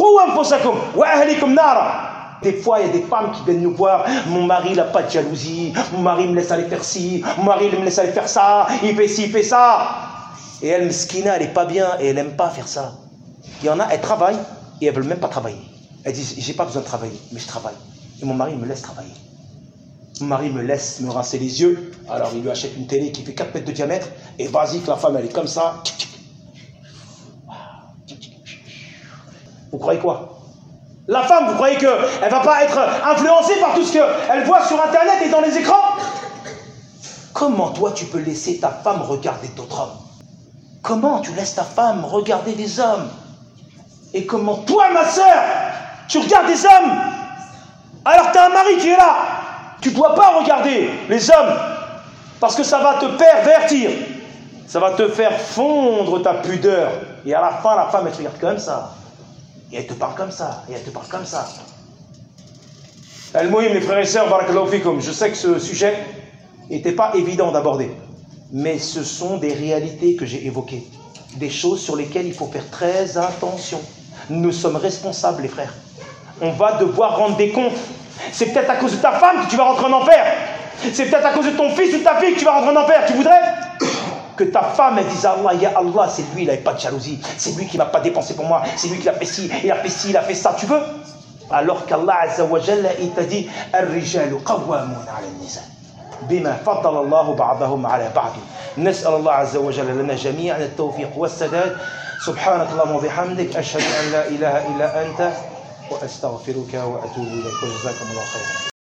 S3: Des fois, il y a des femmes qui viennent nous voir, mon mari n'a pas de jalousie, mon mari me laisse aller faire ci, mon mari me laisse aller faire ça, il fait ci, il fait ça. Et elle, mskina, elle n'est pas bien et elle n'aime pas faire ça. Il y en a, elles travaillent et elles ne veulent même pas travailler. Elles disent, j'ai pas besoin de travailler, mais je travaille. Et mon mari me laisse travailler. Mon mari me laisse me rincer les yeux, alors il lui achète une télé qui fait quatre mètres de diamètre, et basique, la femme elle est comme ça. Vous croyez quoi? La femme, vous croyez qu'elle ne va pas être influencée par tout ce qu'elle voit sur internet et dans les écrans? Comment toi tu peux laisser ta femme regarder d'autres hommes? Comment tu laisses ta femme regarder des hommes? Et comment toi, ma soeur, tu regardes des hommes alors que tu as un mari qui est là? Tu ne dois pas regarder les hommes parce que ça va te pervertir. Ça va te faire fondre ta pudeur. Et à la fin, la femme, elle te regarde comme ça. Et elle te parle comme ça. Et elle te parle comme ça. Al-Mouhim, les frères et sœurs, barakallahu fikum, je sais que ce sujet n'était pas évident d'aborder. Mais ce sont des réalités que j'ai évoquées. Des choses sur lesquelles il faut faire très attention. Nous sommes responsables, les frères. On va devoir rendre des comptes. C'est peut-être à cause de ta femme que tu vas rentrer en enfer. C'est peut-être à cause de ton fils ou de ta fille que tu vas rentrer en enfer. Tu voudrais que ta femme elle dise à Allah, ya Allah, c'est lui, il n'avait pas de jalousie. C'est lui qui ne m'a pas dépensé pour moi. C'est lui qui a fait ci, il a fait ci, il a fait ça. Tu veux? Alors qu'Allah Azza wa Jalla, il t'a dit Ar-rijalu qawwamun 'ala an-nisa bima faddala Allahu ba'dahum 'ala ba'd. Nas'al Allah Azza wa Jalla lana jami'an at-tawfiq was-sadad. Subhanak Allahumma wa bihamdik, ashhadu an la ilaha illa anta. وأستغفرك وأتوب إليك وجزاكم الله خيرا.